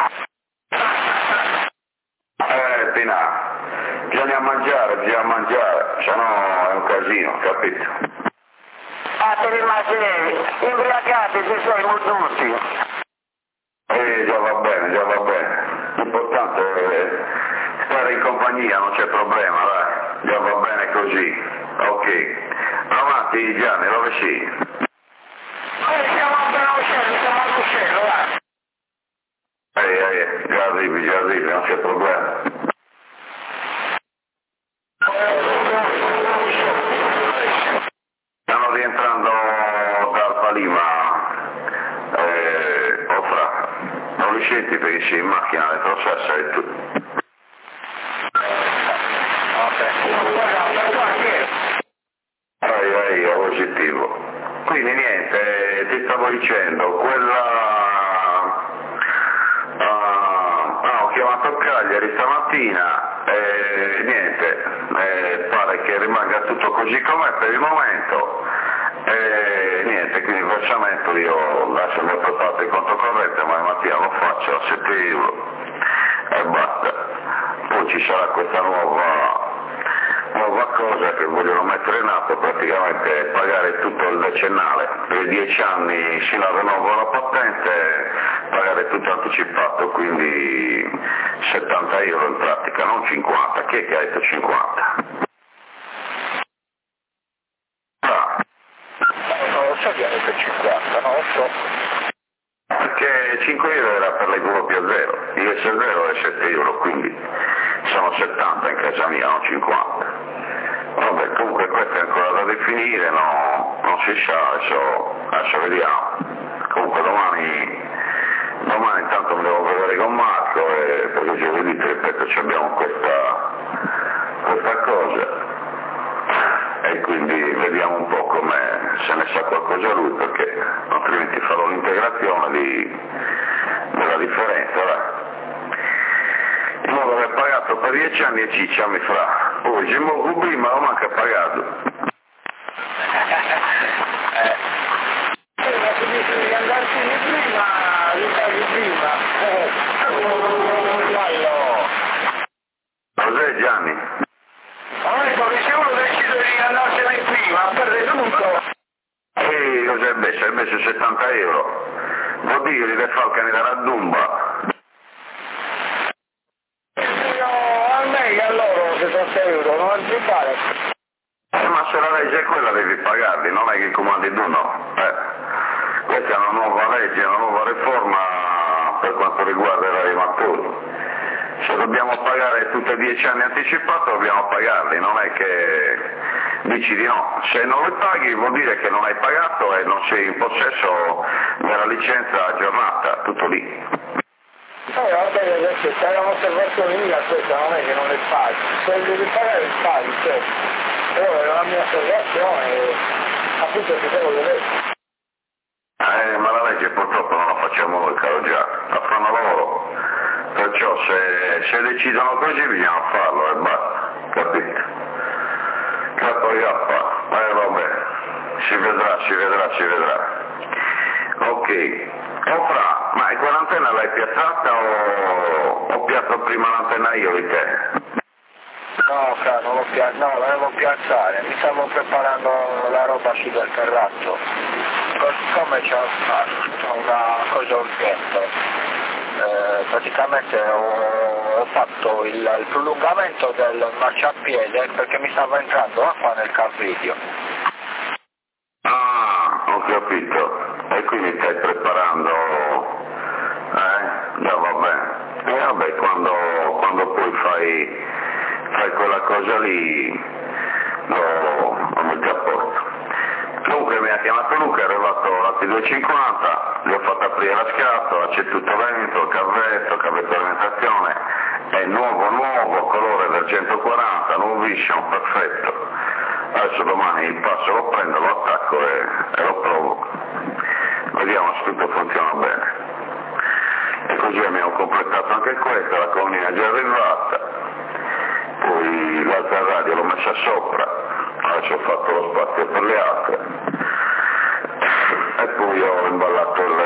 Pina, bisogna mangiare, se no è un casino, capito? Te l'immagini, imbriagati ci siamo tutti. Già va bene, l'importante è stare in compagnia, non c'è problema, dai, già va bene così, ok. Avanti Gianni, dove sei? Siamo all'uscello, va. Già arrivi, non c'è problema. Stanno rientrando dal Palima, Fra, non li senti perché sei in macchina, le processa e tu. Positivo. Quindi niente, ti stavo dicendo, ho chiamato Cagliari stamattina e niente, pare che rimanga tutto così com'è per il momento e niente, quindi il versamento io lascio il portato in conto corrente, ma mattina lo faccio a 7 euro e basta. Poi ci sarà questa nuova cosa che vogliono mettere in atto, praticamente pagare tutto il decennale, per 10 anni si la rinnova la patente, pagare tutto anticipato, quindi 70 euro in pratica, non 50, chi è che ha detto 50? Non lo so chi ha detto 50, non lo so. Perché 5 euro era per le gruppi a zero, il S0 è 7 euro, quindi sono 70 in casa mia, non 50. Vabbè, comunque questo è ancora da definire, non si sa, adesso vediamo. Comunque domani intanto mi devo vedere con Marco, perché giovedì, ti ripeto, abbiamo questa cosa, e quindi vediamo un po' come, se ne sa qualcosa lui, perché altrimenti farò l'integrazione della differenza, va. In modo che è pagato per 10 anni e Ciccia mi farà, poi ci muovo prima, ma non manca pagato. Devi andarci di prima, ripaghi prima. Cos'è Gianni? Ma ecco, se uno decide di andarsene prima, perde tutto. Cos'è messo? Hai messo 70 euro. Vuol dire che le fa il cane da Raddumba. A me che a loro 70 euro non si pare. Ma se la legge è quella devi pagarli, non è che comandi tu, no. Questa è una nuova legge, una nuova riforma per quanto riguarda i vari mattori. Se dobbiamo pagare tutti e 10 anni anticipato dobbiamo pagarli, non è che dici di no. Se non li paghi vuol dire che non hai pagato e non sei in possesso della licenza aggiornata, tutto lì. Vabbè, adesso se era un'osservazione mia, questa non è che non le paghi, se devi pagare il paghi, certo. Però è la mia osservazione, appunto ti devo vedere. Ma la legge purtroppo non la facciamo noi, caro già, la fanno loro. Perciò se decidono così bisogna farlo e basta, capito? Vabbè, si vedrà. Ok. Fra, ma quell'antenna l'hai piazzata o piazzo prima l'antenna io di te? No, caro, no, la devo piazzare, mi stavo preparando la roba su del terrazzo. Come c'è una cosa urgente, praticamente ho fatto il prolungamento del marciapiede perché mi stava entrando acqua nel carburio. Ah, ho capito. E quindi stai preparando, già va bene. E vabbè, quando poi fai quella cosa lì, lo già porto. Comunque mi ha chiamato Luca, è arrivato la T250, gli ho fatto aprire la scatola, c'è tutto dentro, il cavetto di alimentazione, è nuovo, colore del 140, nuovo vision, perfetto. Adesso domani passo, lo prendo, lo attacco e lo provo. Vediamo se tutto funziona bene. E così abbiamo completato anche questa, la colonnina è già arrivata, poi l'altra radio l'ho messa sopra, adesso ho fatto lo spazio per le altre, e poi ho imballato il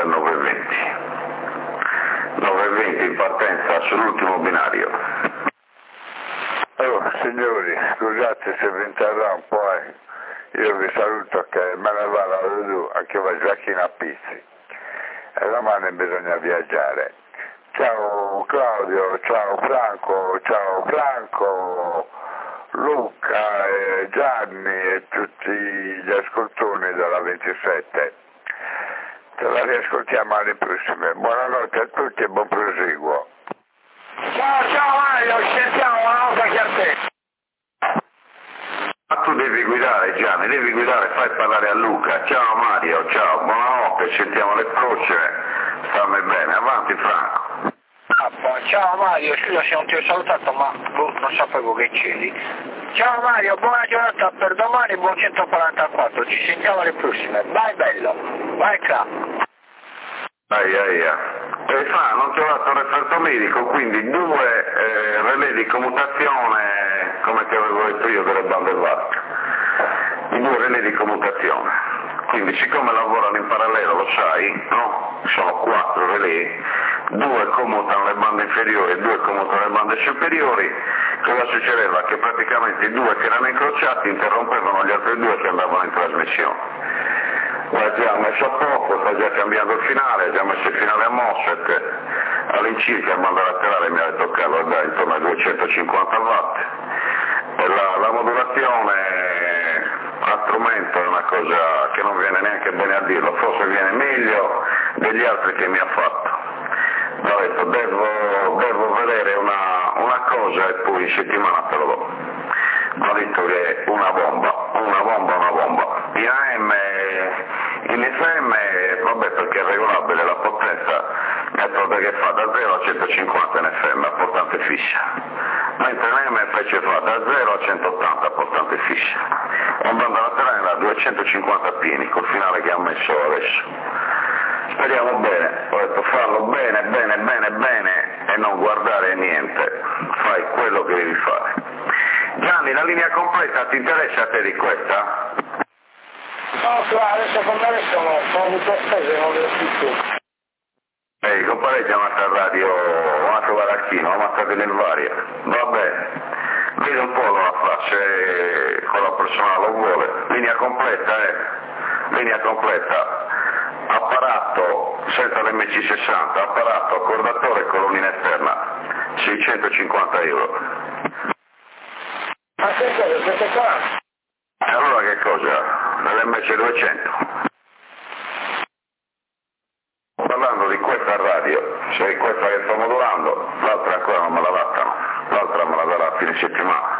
920 in partenza sull'ultimo binario. Allora, signori, scusate se vi interrompo, io vi saluto che me ne vado giù, anche voi Giacchino a Pizzi, e domani bisogna viaggiare. Ciao Claudio, ciao Franco, Luca e Gianni e tutti gli ascoltoni della 27. Ce la riascoltiamo alle prossime. Buonanotte a tutti e buon proseguo. Ciao Mario, ci sentiamo, buonanotte anche a te. Ma tu devi guidare Gianni, fai parlare a Luca. Ciao Mario, ciao, buonanotte, sentiamo le prossime. Stammi bene, avanti Franco. Ciao Mario, scusa se non ti ho salutato ma non sapevo che c'eri. Ciao Mario, buona giornata per domani, buon 144, ci sentiamo alle prossime. Vai bello, vai qua. Non ti ho dato il referto medico, quindi 2 relè di commutazione, come ti avevo detto io, delle bande vaste. I 2 relè di commutazione. Quindi siccome lavorano in parallelo, lo sai, no? Sono 4 relè, 2 commutano le bande inferiori e 2 commutano le bande superiori. Cosa succedeva? Che praticamente i 2 che erano incrociati interrompevano gli altri 2 che andavano in trasmissione. L'ha già messo a poco, sta già cambiando il finale, ha già messo il finale a MOSFET, all'incirca il banda laterale mi ha toccato intorno ai 250 watt. E la modulazione a strumento è una cosa che non viene neanche bene a dirlo, forse viene meglio degli altri che mi ha fatto. Ho detto devo vedere una cosa e poi in settimana te lo do. Mi ha detto che è una bomba. in AM, in FM, vabbè, perché è regolabile la potenza, che fa da 0 a 150 in FM a portante fiscia, mentre in AM invece fa da 0 a 180 a portante fiscia, un banda laterale da 250 pieni, col finale che ha messo adesso. Speriamo bene, ho detto farlo bene, bene, bene, bene e non guardare niente, fai quello che devi fare. Gianni, la linea completa ti interessa a te di questa? No, adesso con me sono avuto spese, non le ho più. Il compareggia un'altra radio, un altro baracchino, una mazzata nel varia. Va bene, vedi un po' la fa, se con la persona lo vuole. Linea completa, linea completa. Apparato senza l'MC60, apparato, accordatore e colonnina esterna, 650 euro. Ma che cosa, siete qua? E allora che cosa? L'MC200. Parlando di questa radio, se questa che sto modulando, l'altra ancora non me la dattano, l'altra me la darà a fine settimana.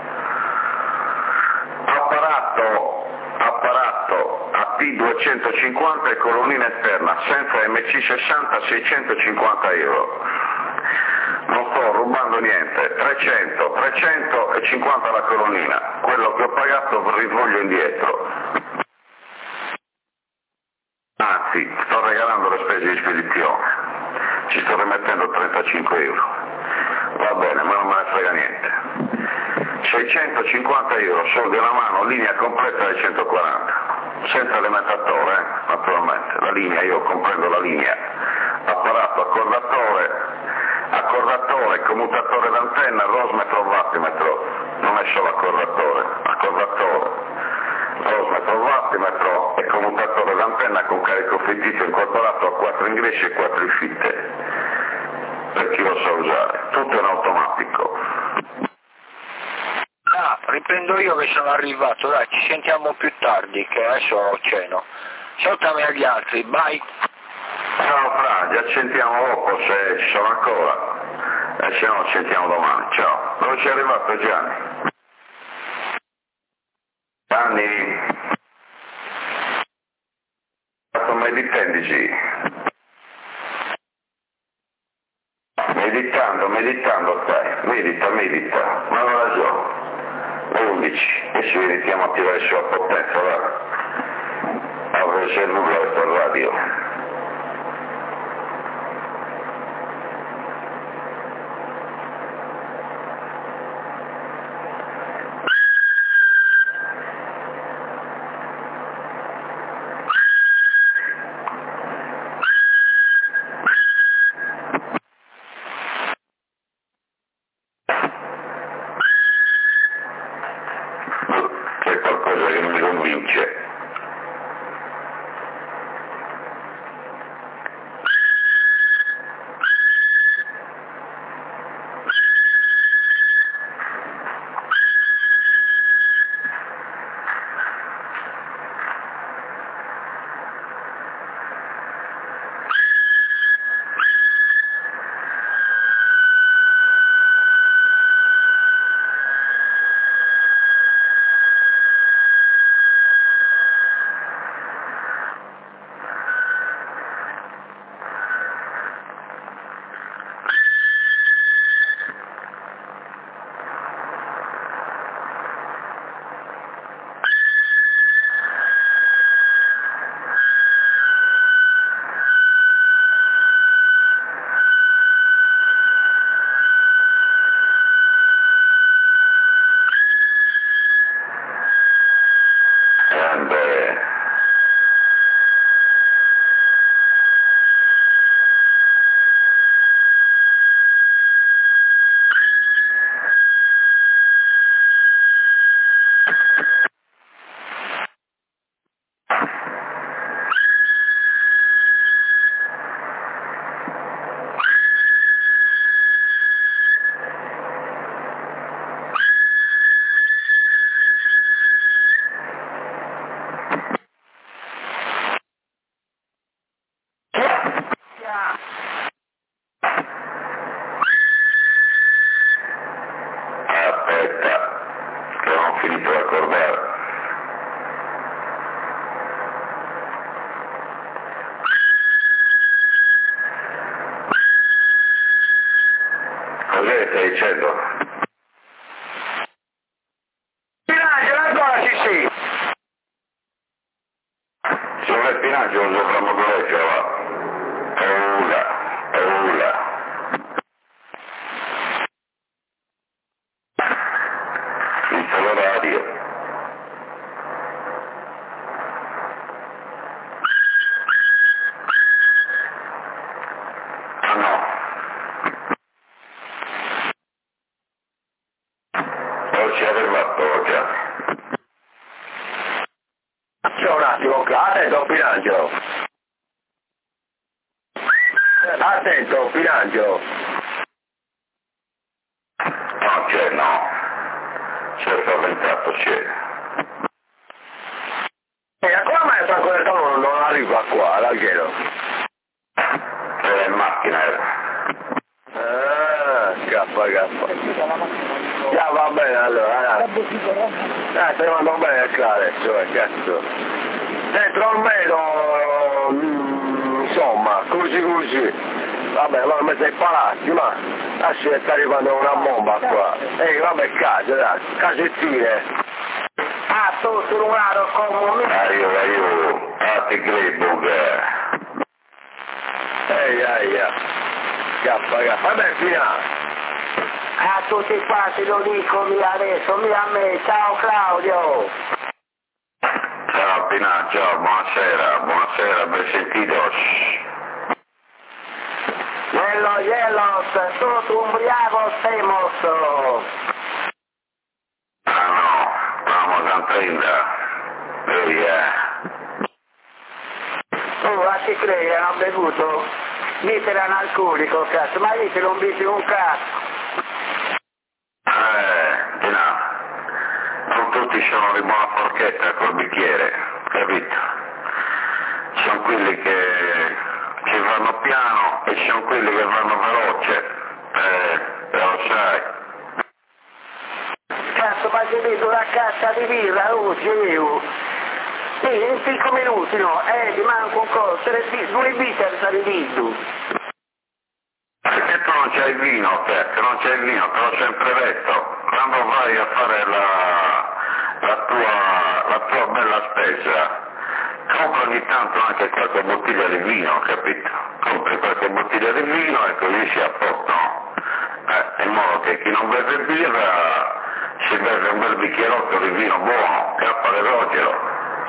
Apparato AP250 e colonnina esterna, senza MC60, 650 euro. Non sto rubando niente, 300 e 50 la colonnina, quello che ho pagato rivoglio indietro. Anzi, sto regalando le spese di spedizione, ci sto rimettendo 35 euro, va bene, ma non me ne frega niente. 650 euro, soldi alla mano, linea completa di 140, senza alimentatore, naturalmente, la linea, io comprendo la linea, apparato, accordatore, commutatore d'antenna, rosmetro, wattimetro, non è solo accordatore, rosmetro, wattimetro e commutatore d'antenna con carico fittizio incorporato a 4 ingressi e 4 uscite, per chi lo sa usare, tutto in automatico. Ah, riprendo io che sono arrivato, dai, ci sentiamo più tardi, che adesso ho ceno. Salutami agli altri, bye. Ciao Fra, ci sentiamo dopo se ci sono ancora, e se no ci sentiamo domani, ciao. Dove sei arrivato Gianni? Gianni? Meditendici. Meditando stai, medita, ma non ragione. 11, e ci iniziamo a tirare su a potenza, va? Apro il cellulare questo radio. C'è qualcosa che non mi convince. Pinaggio sopra Motoreggio, va. Paura. Visto l'orario. Ah no. Non ci aveva fatto già. C'è un attimo, attento Pinaggio. Attento Pinaggio. No, c'è, no. C'è spaventato, c'è. E come mai sta quello non arriva qua, la chiedo? Era in macchina, era. Scappa. Ya va bene allora, te mando bene Clare, cioè, cazzo. Dentro al meno, insomma, così. Vabbè, allora mi sei palazzi, ma lasci che sta arrivando una bomba qua. Ehi, vabbè, casa, dai, casettine. Ah, tu sul rado come me. Io, ti credo che... Ehi, scappa. Vabbè, fina. A tutti quanti lo dico adesso, a me, ciao Claudio! Ciao Pinaggio, buonasera, ben sentito. Hielos, tutto ubriaco stemos! Ah no, vamos a 30. A chi credi, hanno bevuto? Dite l'analcolico, cazzo, ma dite non dici un cazzo! Non tutti sono di buona forchetta col bicchiere, capito? Sono quelli che ci vanno piano e ci sono quelli che vanno veloce, lo sai. Cazzo, ma ci vedo una cassa di birra oggi io! Sì, in 5 minuti no, ti manco un coso, 2 bicchieri di vino. Perché tu non c'hai il vino, te l'ho sempre detto. Quando vai a fare la tua bella spesa, compra ogni tanto anche qualche bottiglia di vino, capito? Compri qualche bottiglia di vino e così si a posto, no? In modo che chi non beve birra si beve un bel bicchierotto di vino buono, cappa le rogero.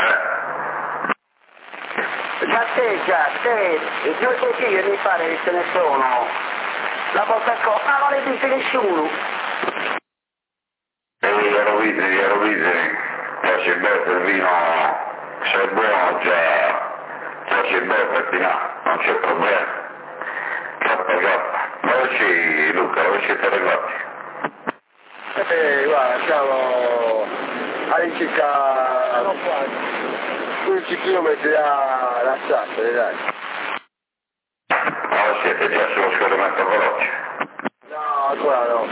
Te, i 2 bottiglie mi pare che ce ne sono. La volta ma non ne dice nessuno. Gli Eurovisi, si beve il vino, se è buono già si beve, non c'è problema. Dove sei Luca, dove siete arrivati? Guarda, siamo all'incirca 15 km da Sassari, dai. Ma siete già sullo scorrimento veloce? No, ancora no.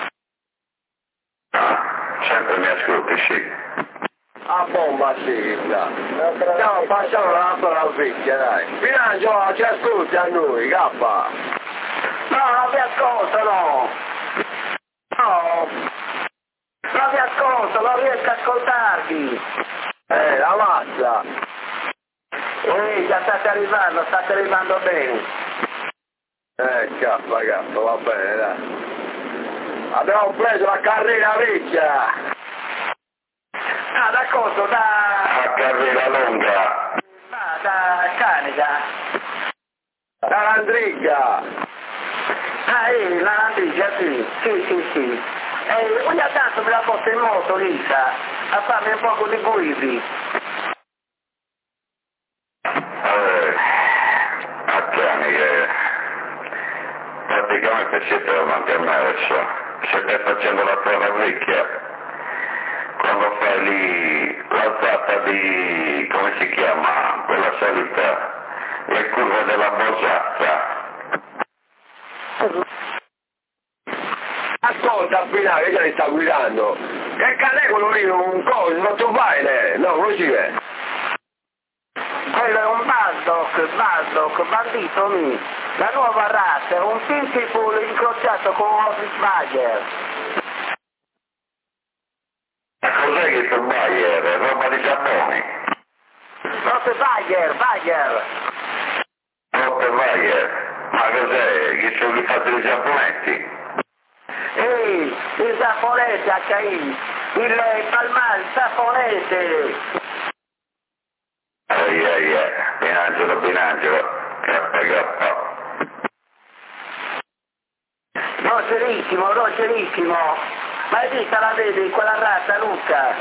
Sempre mi ascolti, sì. A bomba sì, no, facciamo la nostra vecchia, dai. Pinaggio, ci ascolti a noi, cappa. No, non vi ascolto, no. No. Non vi ascolto, non riesco a ascoltarvi. La mazza. Già state arrivando bene. Cappa, va bene, dai. Abbiamo preso la carriera vecchia. Ah, da cosa? La carriera lunga. Da Canica. Da Landrigga. La Landrigga, sì. Ogni tanto me la porto in moto, Lisa, a farmi un poco di guidi. A Canica, praticamente siete davanti a me adesso. Stai facendo la terra vecchia, quando fai lì l'alzata di, come si chiama, quella salita, le curve della Bosazza. Ascolta, Pinale, che li sta guidando? Che cazzo è quello lì, un coso, non tu vai, no, così è. Quello è un Baldock, bandito lì. La nuova razza è un Pitbull incrociato con un Rottweiler. Cos'è che tu Bayer? Roba di Giappone? Rottweiler. Rottweiler? Ma cos'è? Chi sono li fatti i giapponesi? Ehi, il giapponese HI, il palmare giapponese. Binangelo, KK. Rogerissimo, ma hai visto la vedi, quella razza Luca?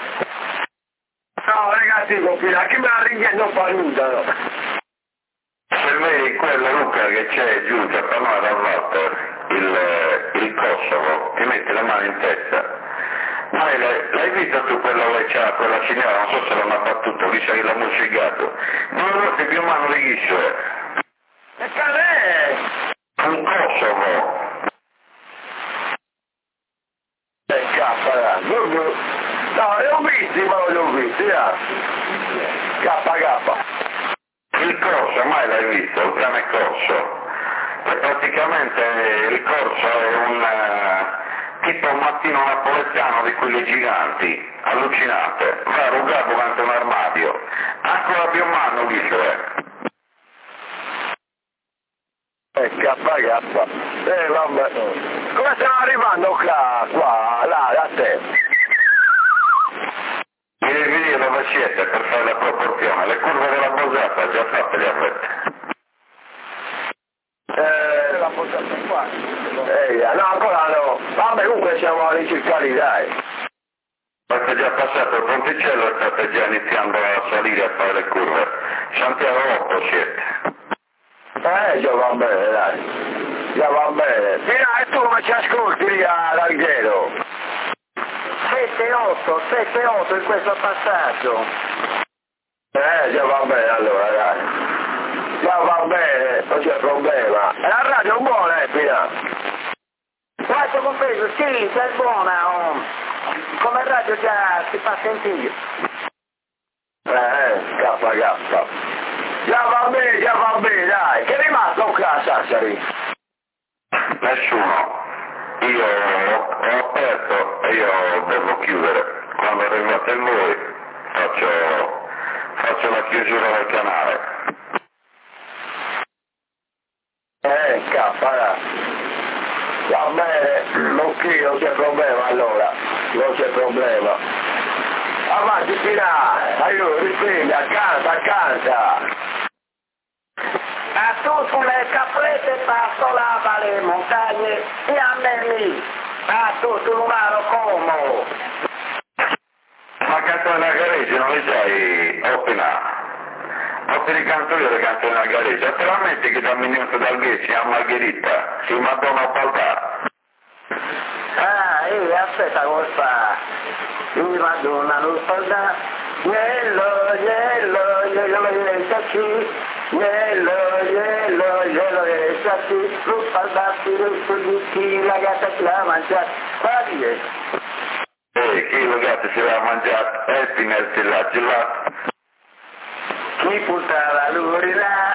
No ragazzi, compila, che me la richiede un po' nuda. Per me quello Luca che c'è giù, che per noi dal lato, il Kosovo, ti mette le mani in testa. Ma l'hai visto tu quello che c'ha, quella signora, non so se l'hanno battuto, dice che l'ha musicato. Non lo so più mano di chi c'è. E che è? Un Kosovo. No, li ho visti, ma non li ho visti, KK. Il corso, mai l'hai visto, il cane corso? E praticamente il corso è un tipo un mattino napoletano di quelli giganti, allucinante, va rugato quanto un armadio, ancora più mano dice. KK. Vabbè. Come stiamo arrivando qua, là, da te? Mi devi dire dove siete per fare la proporzione, le curve della Bosata già fatte le avete. La Bosata qua? No, ancora no. Vabbè, comunque siamo alle circali, dai. Avete già passato il Ponticello e state già iniziando a salire a fare le curve. Santiago 8 siete. Già va bene, dai. Già va bene. Fino e tu come ci ascolti lì all'Alghero? 7-8 in questo passaggio. Già va bene allora, dai. Già va bene, non c'è problema. E la radio è buona, Pina? Quanto compreso, sì, è buona. Come radio già si fa sentire. KK. Già va bene, dai. Che è rimasto qua a Sassari? Nessuno. Io ho aperto e io devo chiudere. Quando arrivate voi faccio la chiusura del canale. Va bene, ok, non c'è problema allora, non c'è problema. Avanti Pina, aiuto, riprendi, accanta. A tu sulle caprette pascolava le montagne e a me lì, a tu sul mare Como. Ma canto nella garage non le sai opinare. O te li canto io le canto nella garage. Naturalmente che da minuto dal Gheci a Margherita si Madonna Paldà. Aspetta come fa? Mi Madonna non Paldà. Yello, lo spaldassi, la gatta si l'ha mangiata. Guardi. Chi lo gatto si l'ha mangiato? Pinel si l'ha gelato. Chi puntava l'urina?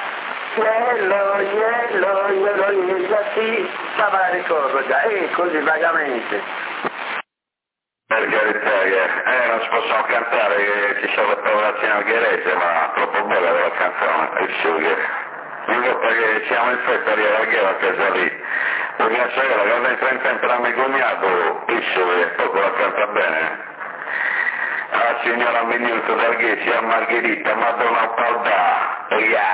Yello, sì, ma me la ricordo già, così vagamente. Per carità, non si possono cantare che ci sono le popolazioni algherese, ma troppo bella la canzone, il sughero. Ogni volta che siamo in fretta arriva l'alghero a casa lì. Perché la quando entra in tempo era mio cognato, il sughero, poco la canta bene. La signora Minuto dal Gheci a Margherita, Madonna Paldà,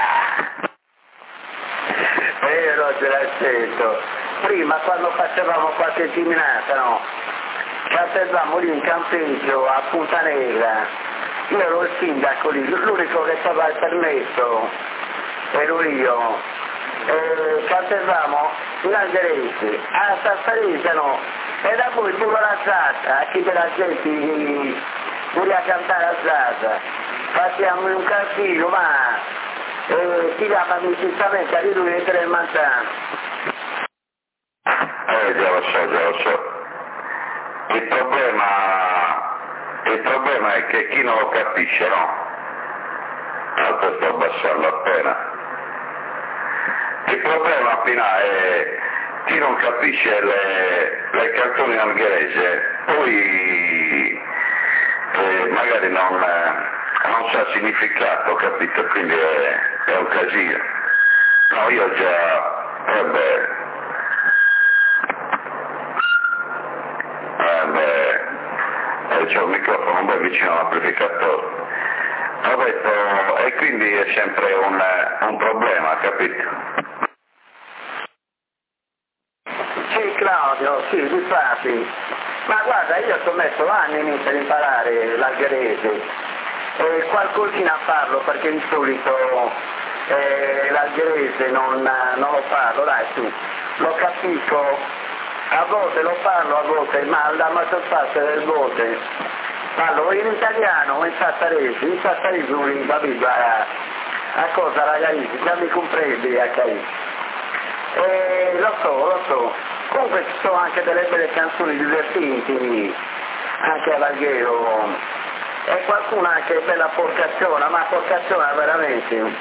Io non ce l'ho sento. Prima quando facevamo qualche giminata, no? Cantavamo lì in campeggio a Punta Negra. Io ero il sindaco lì, l'unico che stava il permesso ero io. Cantavamo in algherese, a Sassarese no, e da poi pure la zazza, chi della gente voleva cantare a zazza. Facciamo un casino, ma tiravamo giustamente a lui e tre manzane. Già lo so. Il problema è che chi non lo capisce, no? Alto sto abbassando appena. Il problema appena è chi non capisce le canzoni in algherese, poi magari non non sa significato, capito? Quindi è un casino. No, io già, c'ho il microfono un po' vicino all'amplificatore. Ho detto, e quindi è sempre un problema, capito? Sì, Claudio, sì, difatti. Ma guarda, io ci ho messo anni per imparare l'algherese, qualcosina parlo perché di solito l'algherese non lo parlo, dai su, lo capisco, a volte lo parlo, a volte, ma la maggior parte delle volte parlo in italiano o in sassarese lui, capito, a cosa ragazzi, già mi comprendi, lo so. Comunque ci sono anche delle belle canzoni divertenti, anche all'alghero, e qualcuna anche bella porcaziona, ma porcaziona veramente.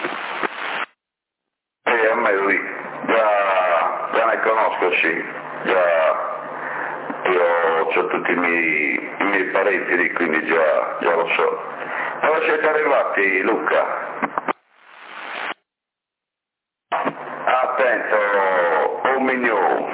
A me lui, già ne conosco, sì, già io ho tutti i miei parenti lì, quindi già lo so. Dove siete arrivati, Luca? Attento, un mignone.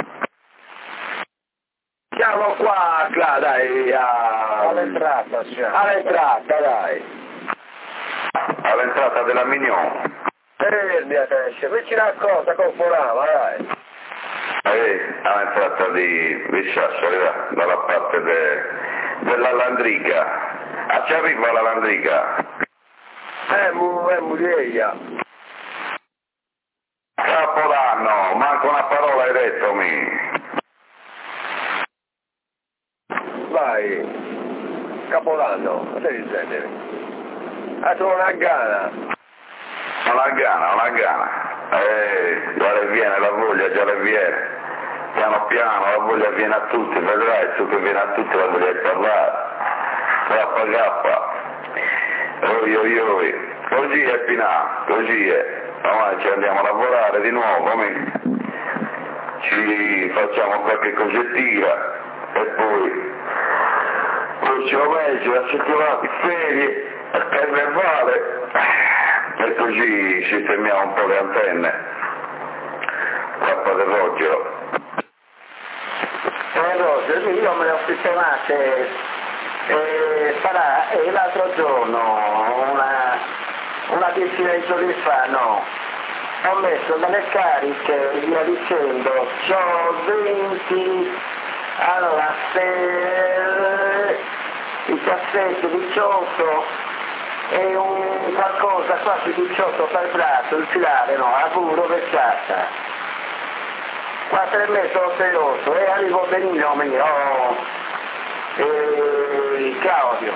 Siamo qua, dai, all'entrata, dai. All'entrata della Mignon. Fermi adesso, vicino a cosa, conforava, dai. All'entrata di Sassari, dalla parte della Landriga. Ci arriva la Landriga. Muglieglia. Capodanno, manco una parola hai detto mi. Vai, Capodanno, cosa devi intendere? Sono una gana. Una gana. Già le viene la voglia, già le viene. Piano piano la voglia viene a tutti, vedrai tu che viene a tutti la voglia di parlare. Gappa. Oi. Così è Pinà, così è. Ormai ci andiamo a lavorare di nuovo, ci facciamo qualche cosettina e poi prossimo mese la settimana di ferie a carnevale e così sistemiamo un po' le antenne. Tappa del Rogero. Rogero, io me le ho sistemate l'altro giorno, una decina di giorni fa, ho messo delle cariche e via dicendo, c'ho 20, allora 17, 18 e un qualcosa, quasi 18 per braccio, il filare, a puro vecchiata. 4 e mezzo, 8 e arrivo benino Claudio.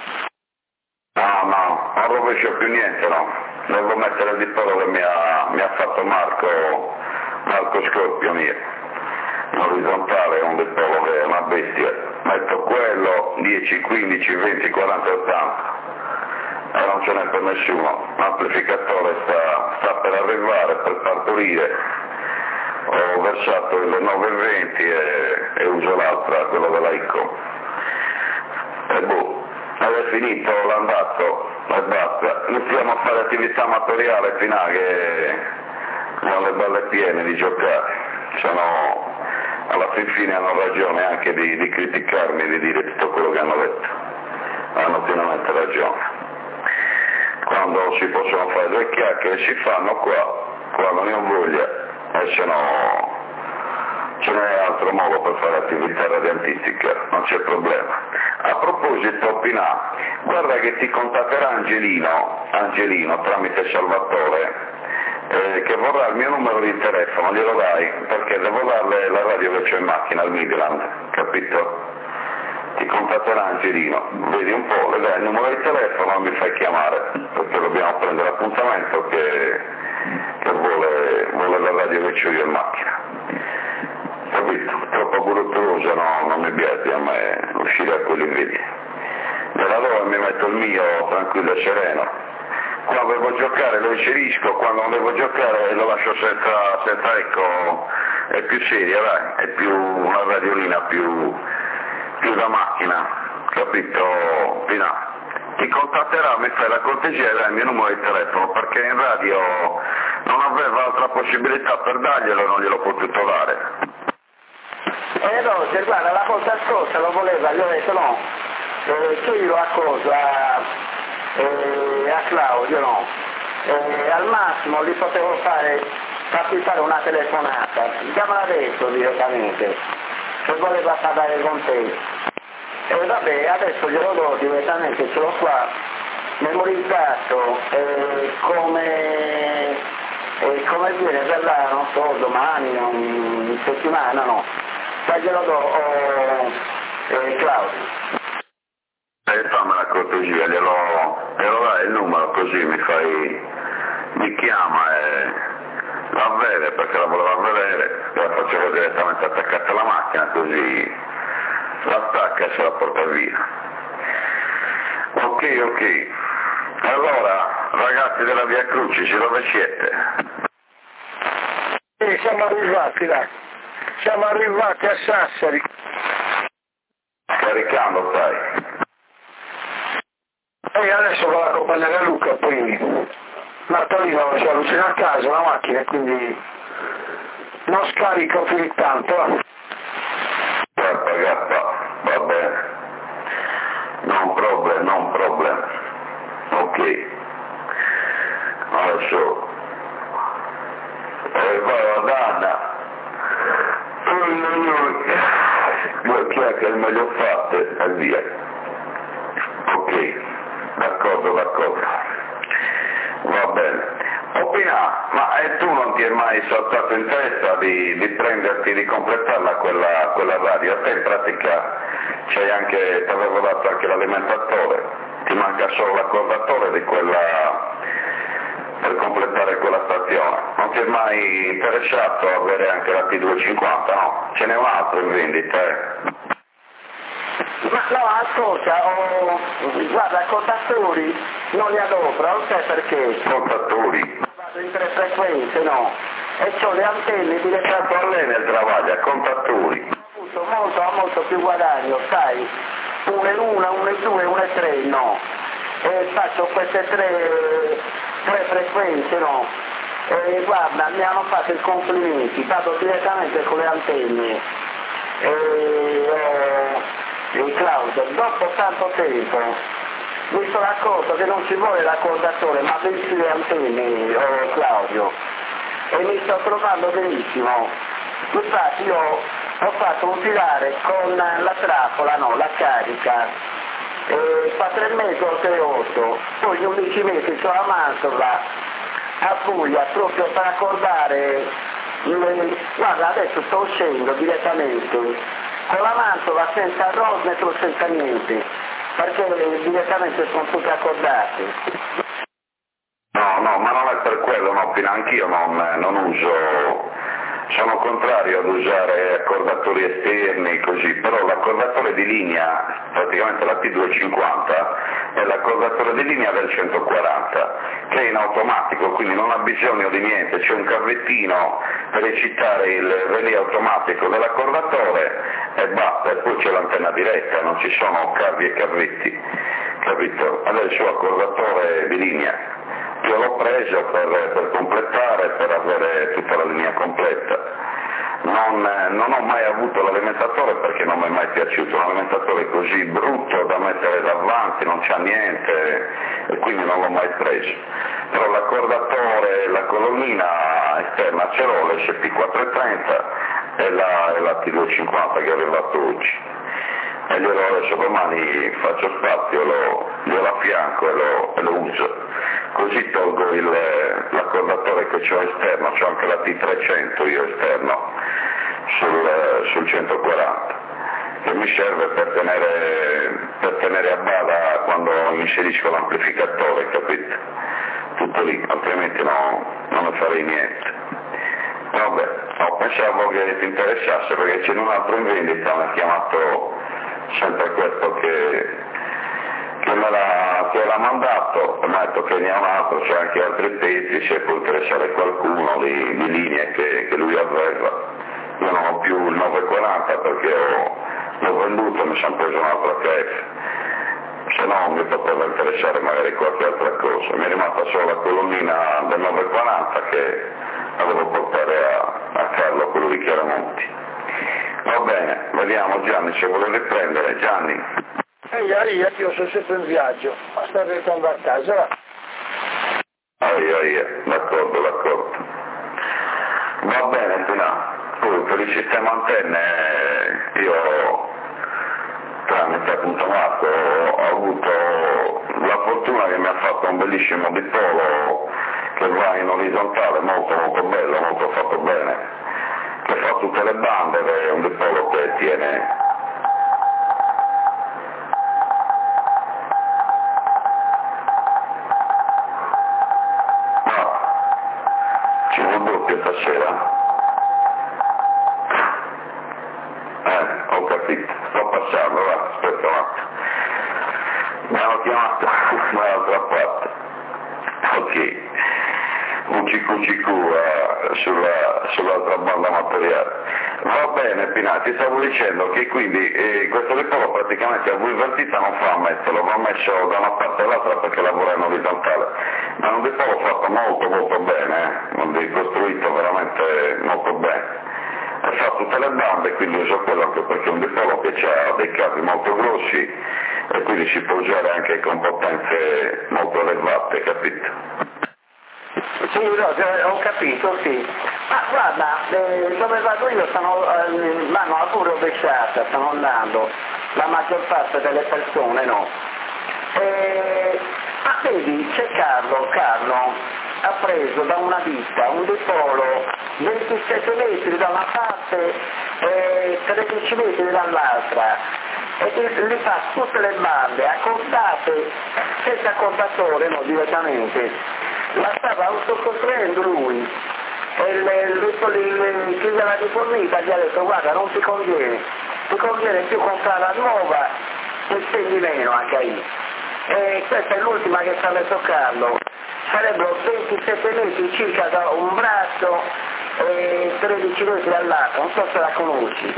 No, non rovescio più niente, devo mettere il dippello che mi ha fatto Marco Scorpio mio, in orizzontale, un dippello che è una bestia, metto quello 10, 15, 20, 40, 80 e non ce n'è per nessuno, l'amplificatore sta per arrivare, per partorire, ho versato il 920 e uso l'altra, quello della ICO, e è finito l'andato e basta, iniziamo a fare attività amatoriale fino a che non le balle piene di giocare, alla fine hanno ragione anche di criticarmi e di dire tutto quello che hanno detto, hanno pienamente ragione, quando si possono fare due chiacchiere si fanno qua, quando ne ho voglia e se no ce n'è altro modo per fare attività radiantistica, non c'è problema. A proposito, Pinà, guarda che ti contatterà Angelino tramite Salvatore, che vorrà il mio numero di telefono, glielo dai, perché devo darle la radio che c'ho in macchina, al Midland, capito? Ti contatterà Angelino, vedi un po', le dai il numero di telefono e mi fai chiamare, perché dobbiamo prendere l'appuntamento che vuole la radio che c'ho io in macchina. Capito? Troppo burrottosa non mi piace a me uscire a quell'invidia. Nella dove mi metto il mio tranquillo e sereno. Quando devo giocare lo inserisco, quando non devo giocare lo lascio senza eco, è più seria, dai, è più una radiolina più da macchina, capito Pinà? ti contatterà, mi fai la cortesia e dai il mio numero di telefono, perché in radio non aveva altra possibilità per darglielo e non gliel'ho potuto dare. Roger, guarda, la volta scorsa lo voleva, gli ho detto no, che io a cosa, a Claudio no, al massimo gli potevo farti fare una telefonata, già me l'ha detto direttamente, che voleva parlare con te. E vabbè, adesso glielo do direttamente, ce l'ho qua, memorizzato, come viene verrà, non so, domani, in settimana, no. Poi glielo do, Claudio. Fammi la cortesia, glielo dai il numero così mi chiama e la vede, perché la voleva vedere, la facevo direttamente attaccata alla macchina, così la stacca e se la porta via. Ok. Allora, ragazzi della Via Crucis, dove siete? Siamo arrivati là. Siamo arrivati a Sassari. Caricando, sai. E adesso con la compagnia Luca, poi Martolino si avvicina a casa la macchina, quindi non scarico più di tanto. Guarda, va bene. Non problem. Ok. Adesso vai Anna. Due chiacchiere meglio fatte e via. Ok, d'accordo. Va bene. Ma tu non ti è mai saltato in testa di prenderti, di completarla quella radio? A te in pratica ti avevo dato anche l'alimentatore, ti manca solo l'accordatore di quella per completare quella stazione. Non ti è mai interessato avere anche la T250, no? Ce n'è un altro in vendita, Ma no, ascolta, guarda, contatori non li adopera, non sai perché. Contatori? Vado in 3 frequenze, no? E c'ho le antenne di Certo, a lei nel travaglio, contatori. Ho avuto molto più guadagno, sai? 1 e 1, 1 e 2, 1 e 3, no? E faccio queste tre frequenze, no? E guarda, mi hanno fatto i complimenti, vado direttamente con le antenne. E Claudio, dopo tanto tempo mi sono accorto che non ci vuole l'accordatore, ma bensì le antenne, Claudio, e mi sto trovando benissimo. Infatti io ho fatto un filare con la trappola, no, la carica, fa 3 metri o 3,8, poi gli 11 metri c'ho la Mantova a Puglia proprio per accordare, guarda adesso sto uscendo direttamente con la Mantova senza rosmetro, senza niente, perché direttamente sono tutti accordati. No, ma non è per quello, no, anch'io non uso, sono contrario ad usare accordatori esterni così, però l'accordatore di linea, praticamente la T250, è l'accordatore di linea del 140, che è in automatico, quindi non ha bisogno di niente, c'è un cavettino per eccitare il relè automatico dell'accordatore e basta, e poi c'è l'antenna diretta, non ci sono cavi e cavetti, capito? Allora il suo accordatore di linea. Io l'ho preso per completare, per avere tutta la linea completa. Non ho mai avuto l'alimentatore perché non mi è mai piaciuto, un alimentatore così brutto da mettere davanti, non c'ha niente e quindi non l'ho mai preso. Però l'accordatore, la colonnina esterna ce l'ho, l'SP430 e la T250 che ho arrivato oggi. E adesso domani faccio spazio, glielo affianco e lo uso. Così tolgo l'accordatore che ho esterno, c'ho anche la T300 io esterno sul 140, che mi serve per tenere a bada quando inserisco l'amplificatore, capito? Tutto lì, altrimenti non ne farei niente. Vabbè, pensavo che ti interessasse perché c'è un altro in vendita, mi ha chiamato sempre questo che me l'ha mandato, mi ha detto che ne ha un altro, c'è anche altri pezzi, se può interessare qualcuno di linee che lui aveva. Io non ho più il 940 perché l'ho venduto e mi sono preso un altro HF. se no mi poteva interessare magari qualche altra cosa. Mi è rimasta solo la colonnina del 940 che la devo portare a Carlo, quello di Chiaramonti. Va bene, vediamo Gianni se vuole riprendere. Gianni. Io sono sempre in viaggio, ma sto ritornando a casa. D'accordo. Va bene, Pina. Poi per il sistema antenne io, tramite appunto Marco, ho avuto la fortuna che mi ha fatto un bellissimo dipolo che va in orizzontale, molto bello, molto fatto bene, che fa tutte le bande, è un dipolo che tiene stasera? Ho capito, sto passando, va, aspetta un attimo. Mi hanno chiamato dall'altra parte. Ok, UCQ sull'altra banda materiale. Va bene Pina, ti stavo dicendo che quindi questo dipolo praticamente a V invertita non fa a metterlo, va messo da una parte all'altra perché lavora in orizzontale, ma è un dipolo fatto molto bene, costruito veramente molto bene. E fa tutte le bande, quindi uso quello anche perché è un dipolo che ha dei cavi molto grossi e quindi si può usare anche con potenze molto elevate, capito? Sì, ho capito, sì. Ma guarda, dove vado io l'hanno pure rovesciata, stanno andando la maggior parte delle persone, no? Ma vedi, c'è Carlo ha preso da una ditta un dipolo 27 metri da una parte e 13 metri dall'altra e li fa tutte le bande accordate senza accordatore, no, direttamente. La stava autocostruendo lui e chi gliela rifornita gli ha detto guarda non ti conviene più comprare la nuova e spendi meno anche lì. E questa è l'ultima che sta messo Carlo, sarebbero 27 metri circa da un braccio e 13 metri dall'altro, non so se la conosci.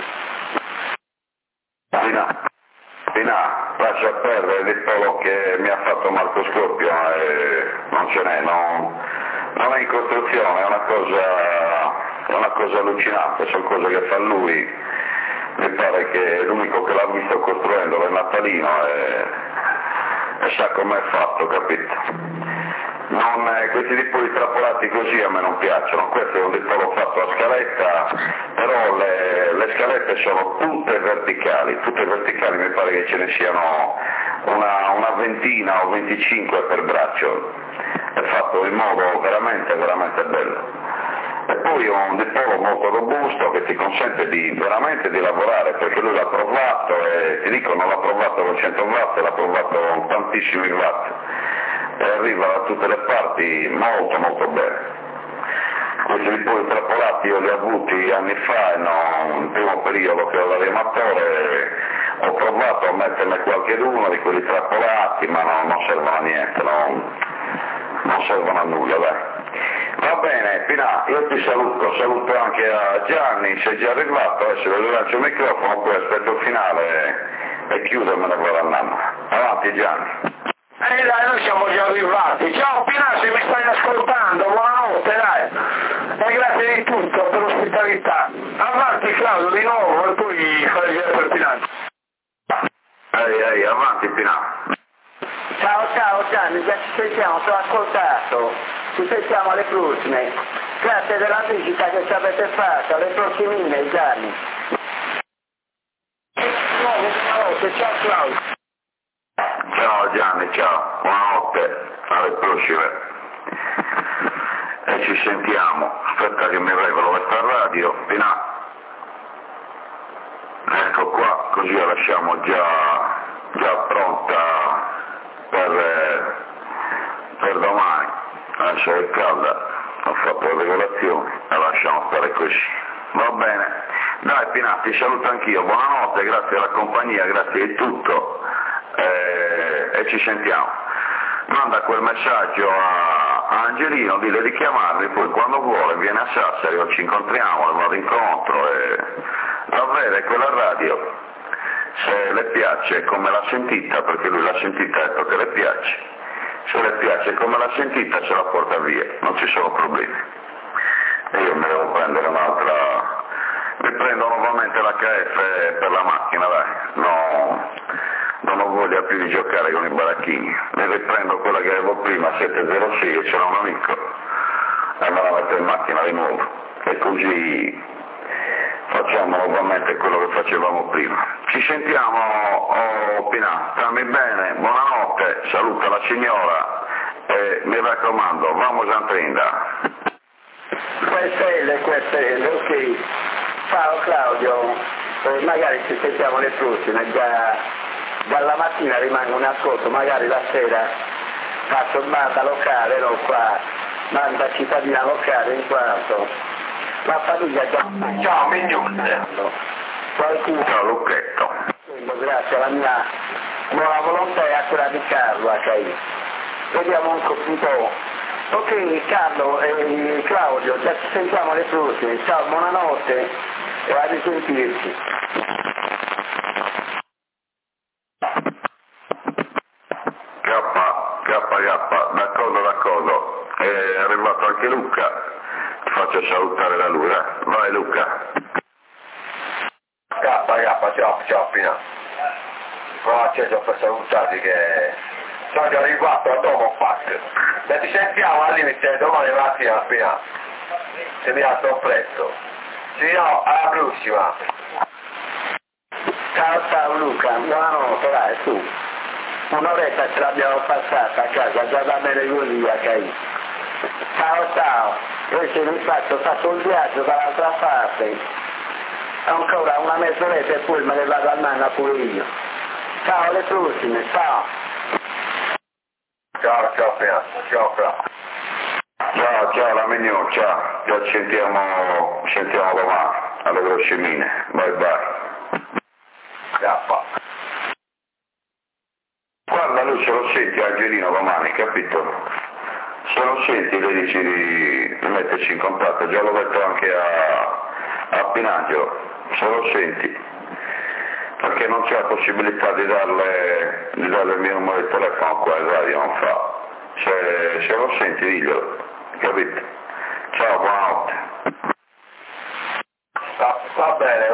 Pina, lascia perdere il dipolo che mi ha fatto Marco Scorpio, non ce n'è, non è in costruzione, è una cosa allucinante, sono cose che fa lui, mi pare che è l'unico che l'ha visto costruendo il natalino e sa com'è fatto, capito? Questi dipoli trappolati così a me non piacciono, questo è un dipolo fatto a scaletta, però le scalette sono tutte verticali, mi pare che ce ne siano una ventina o 25 per braccio, è fatto in modo veramente bello. E poi ho un dipolo molto robusto che ti consente veramente di lavorare, perché lui l'ha provato e ti dico non l'ha provato con 100 watt, l'ha provato con tantissimi watt e arriva da tutte le parti molto bene. Questi dipoli trappolati io li ho avuti anni fa, nel primo periodo che ero da riamatore, ho provato a metterne qualcheduno di quelli trappolati, ma non servono a niente, non servono a nulla, dai. Va bene, Pina, io ti saluto anche a Gianni, sei già arrivato, adesso le lancio il microfono, poi aspetto il finale e chiudo e me ne vado andando. Avanti Gianni. Dai, noi siamo già arrivati. Ciao Pina, se mi stai ascoltando, buonanotte, dai. E grazie di tutto per l'ospitalità. Avanti Claudio di nuovo e poi fai il giro per Pina. Avanti Pina. Ciao Gianni, già ci sentiamo, ti ho ascoltato. Ci sentiamo alle prossime. Grazie della visita che ci avete fatto, alle prossime Gianni. Buonanotte, ciao Claudio. Ciao Gianni, ciao, buonanotte, alle prossime. E ci sentiamo, aspetta che mi regolo questa radio, Pina. Ecco qua, così la lasciamo già pronta per domani. Adesso è calda, ho fatto le regolazioni, la lasciamo stare così. Va bene, dai Pina, ti saluto anch'io, buonanotte, grazie della compagnia, grazie di tutto. E ci sentiamo. Manda quel messaggio a Angelino, dile di chiamarmi, poi quando vuole viene a Sassari o ci incontriamo, lo vado incontro e va bene, quella radio se le piace come l'ha sentita, perché lui l'ha sentita e ha detto che le piace, se le piace come l'ha sentita se la porta via, non ci sono problemi. E io mi devo prendere un'altra, mi prendo nuovamente la KF per la macchina, dai, no, non ho voglia più di giocare con i baracchini, mi riprendo quella che avevo prima, 706, e c'era un amico, e me la metto in macchina di nuovo, e così facciamo nuovamente quello che facevamo prima. Ci sentiamo, Pinà, stammi bene, buonanotte, saluta la signora e mi raccomando, vamos a Trinda. Quelle, ok. Ciao Claudio, magari ci sentiamo le prossime, dalla mattina rimango in ascolto, magari la sera faccio banda locale, no qua, banda cittadina locale in quanto la famiglia già... Ciao Mignone! Qualcuno... Ciao Lucchetto! Grazie alla mia buona volontà e a quella di Carlo, ok? Vediamo un po'. Ok Carlo e Claudio, ci sentiamo le prossime, ciao, buonanotte e a risentirci. D'accordo, è arrivato anche Luca, ti faccio salutare da lui, vai Luca. Ciao Pina. Qua c'è già per salutarti che sono già arrivato a Domo Park. E ti sentiamo al limite domani mattina Pina. Se mi alzo presto. Ci no, alla prossima. Ciao Luca, buonanotte, dai su. Un'oretta ce l'abbiamo passata a casa, già da bene così, ok? Ciao, io se mi faccio un viaggio dall'altra parte, ancora una mezz'oretta e poi me ne vado a Nanna pure io. Ciao, alle prossime, ciao! Ciao Pina, ciao Fra. Ciao la Mignon, ciao, ci sentiamo domani, alle prossime, bye. Guarda, lui se lo senti Angelino domani, capito? Se lo senti le dici di metterci in contatto, già l'ho detto anche a Pinangelo, se lo senti, perché non c'è la possibilità di darle il mio numero di telefono qua in radio, non fa. Se lo senti diglielo, capito? Ciao, buonanotte. Va bene,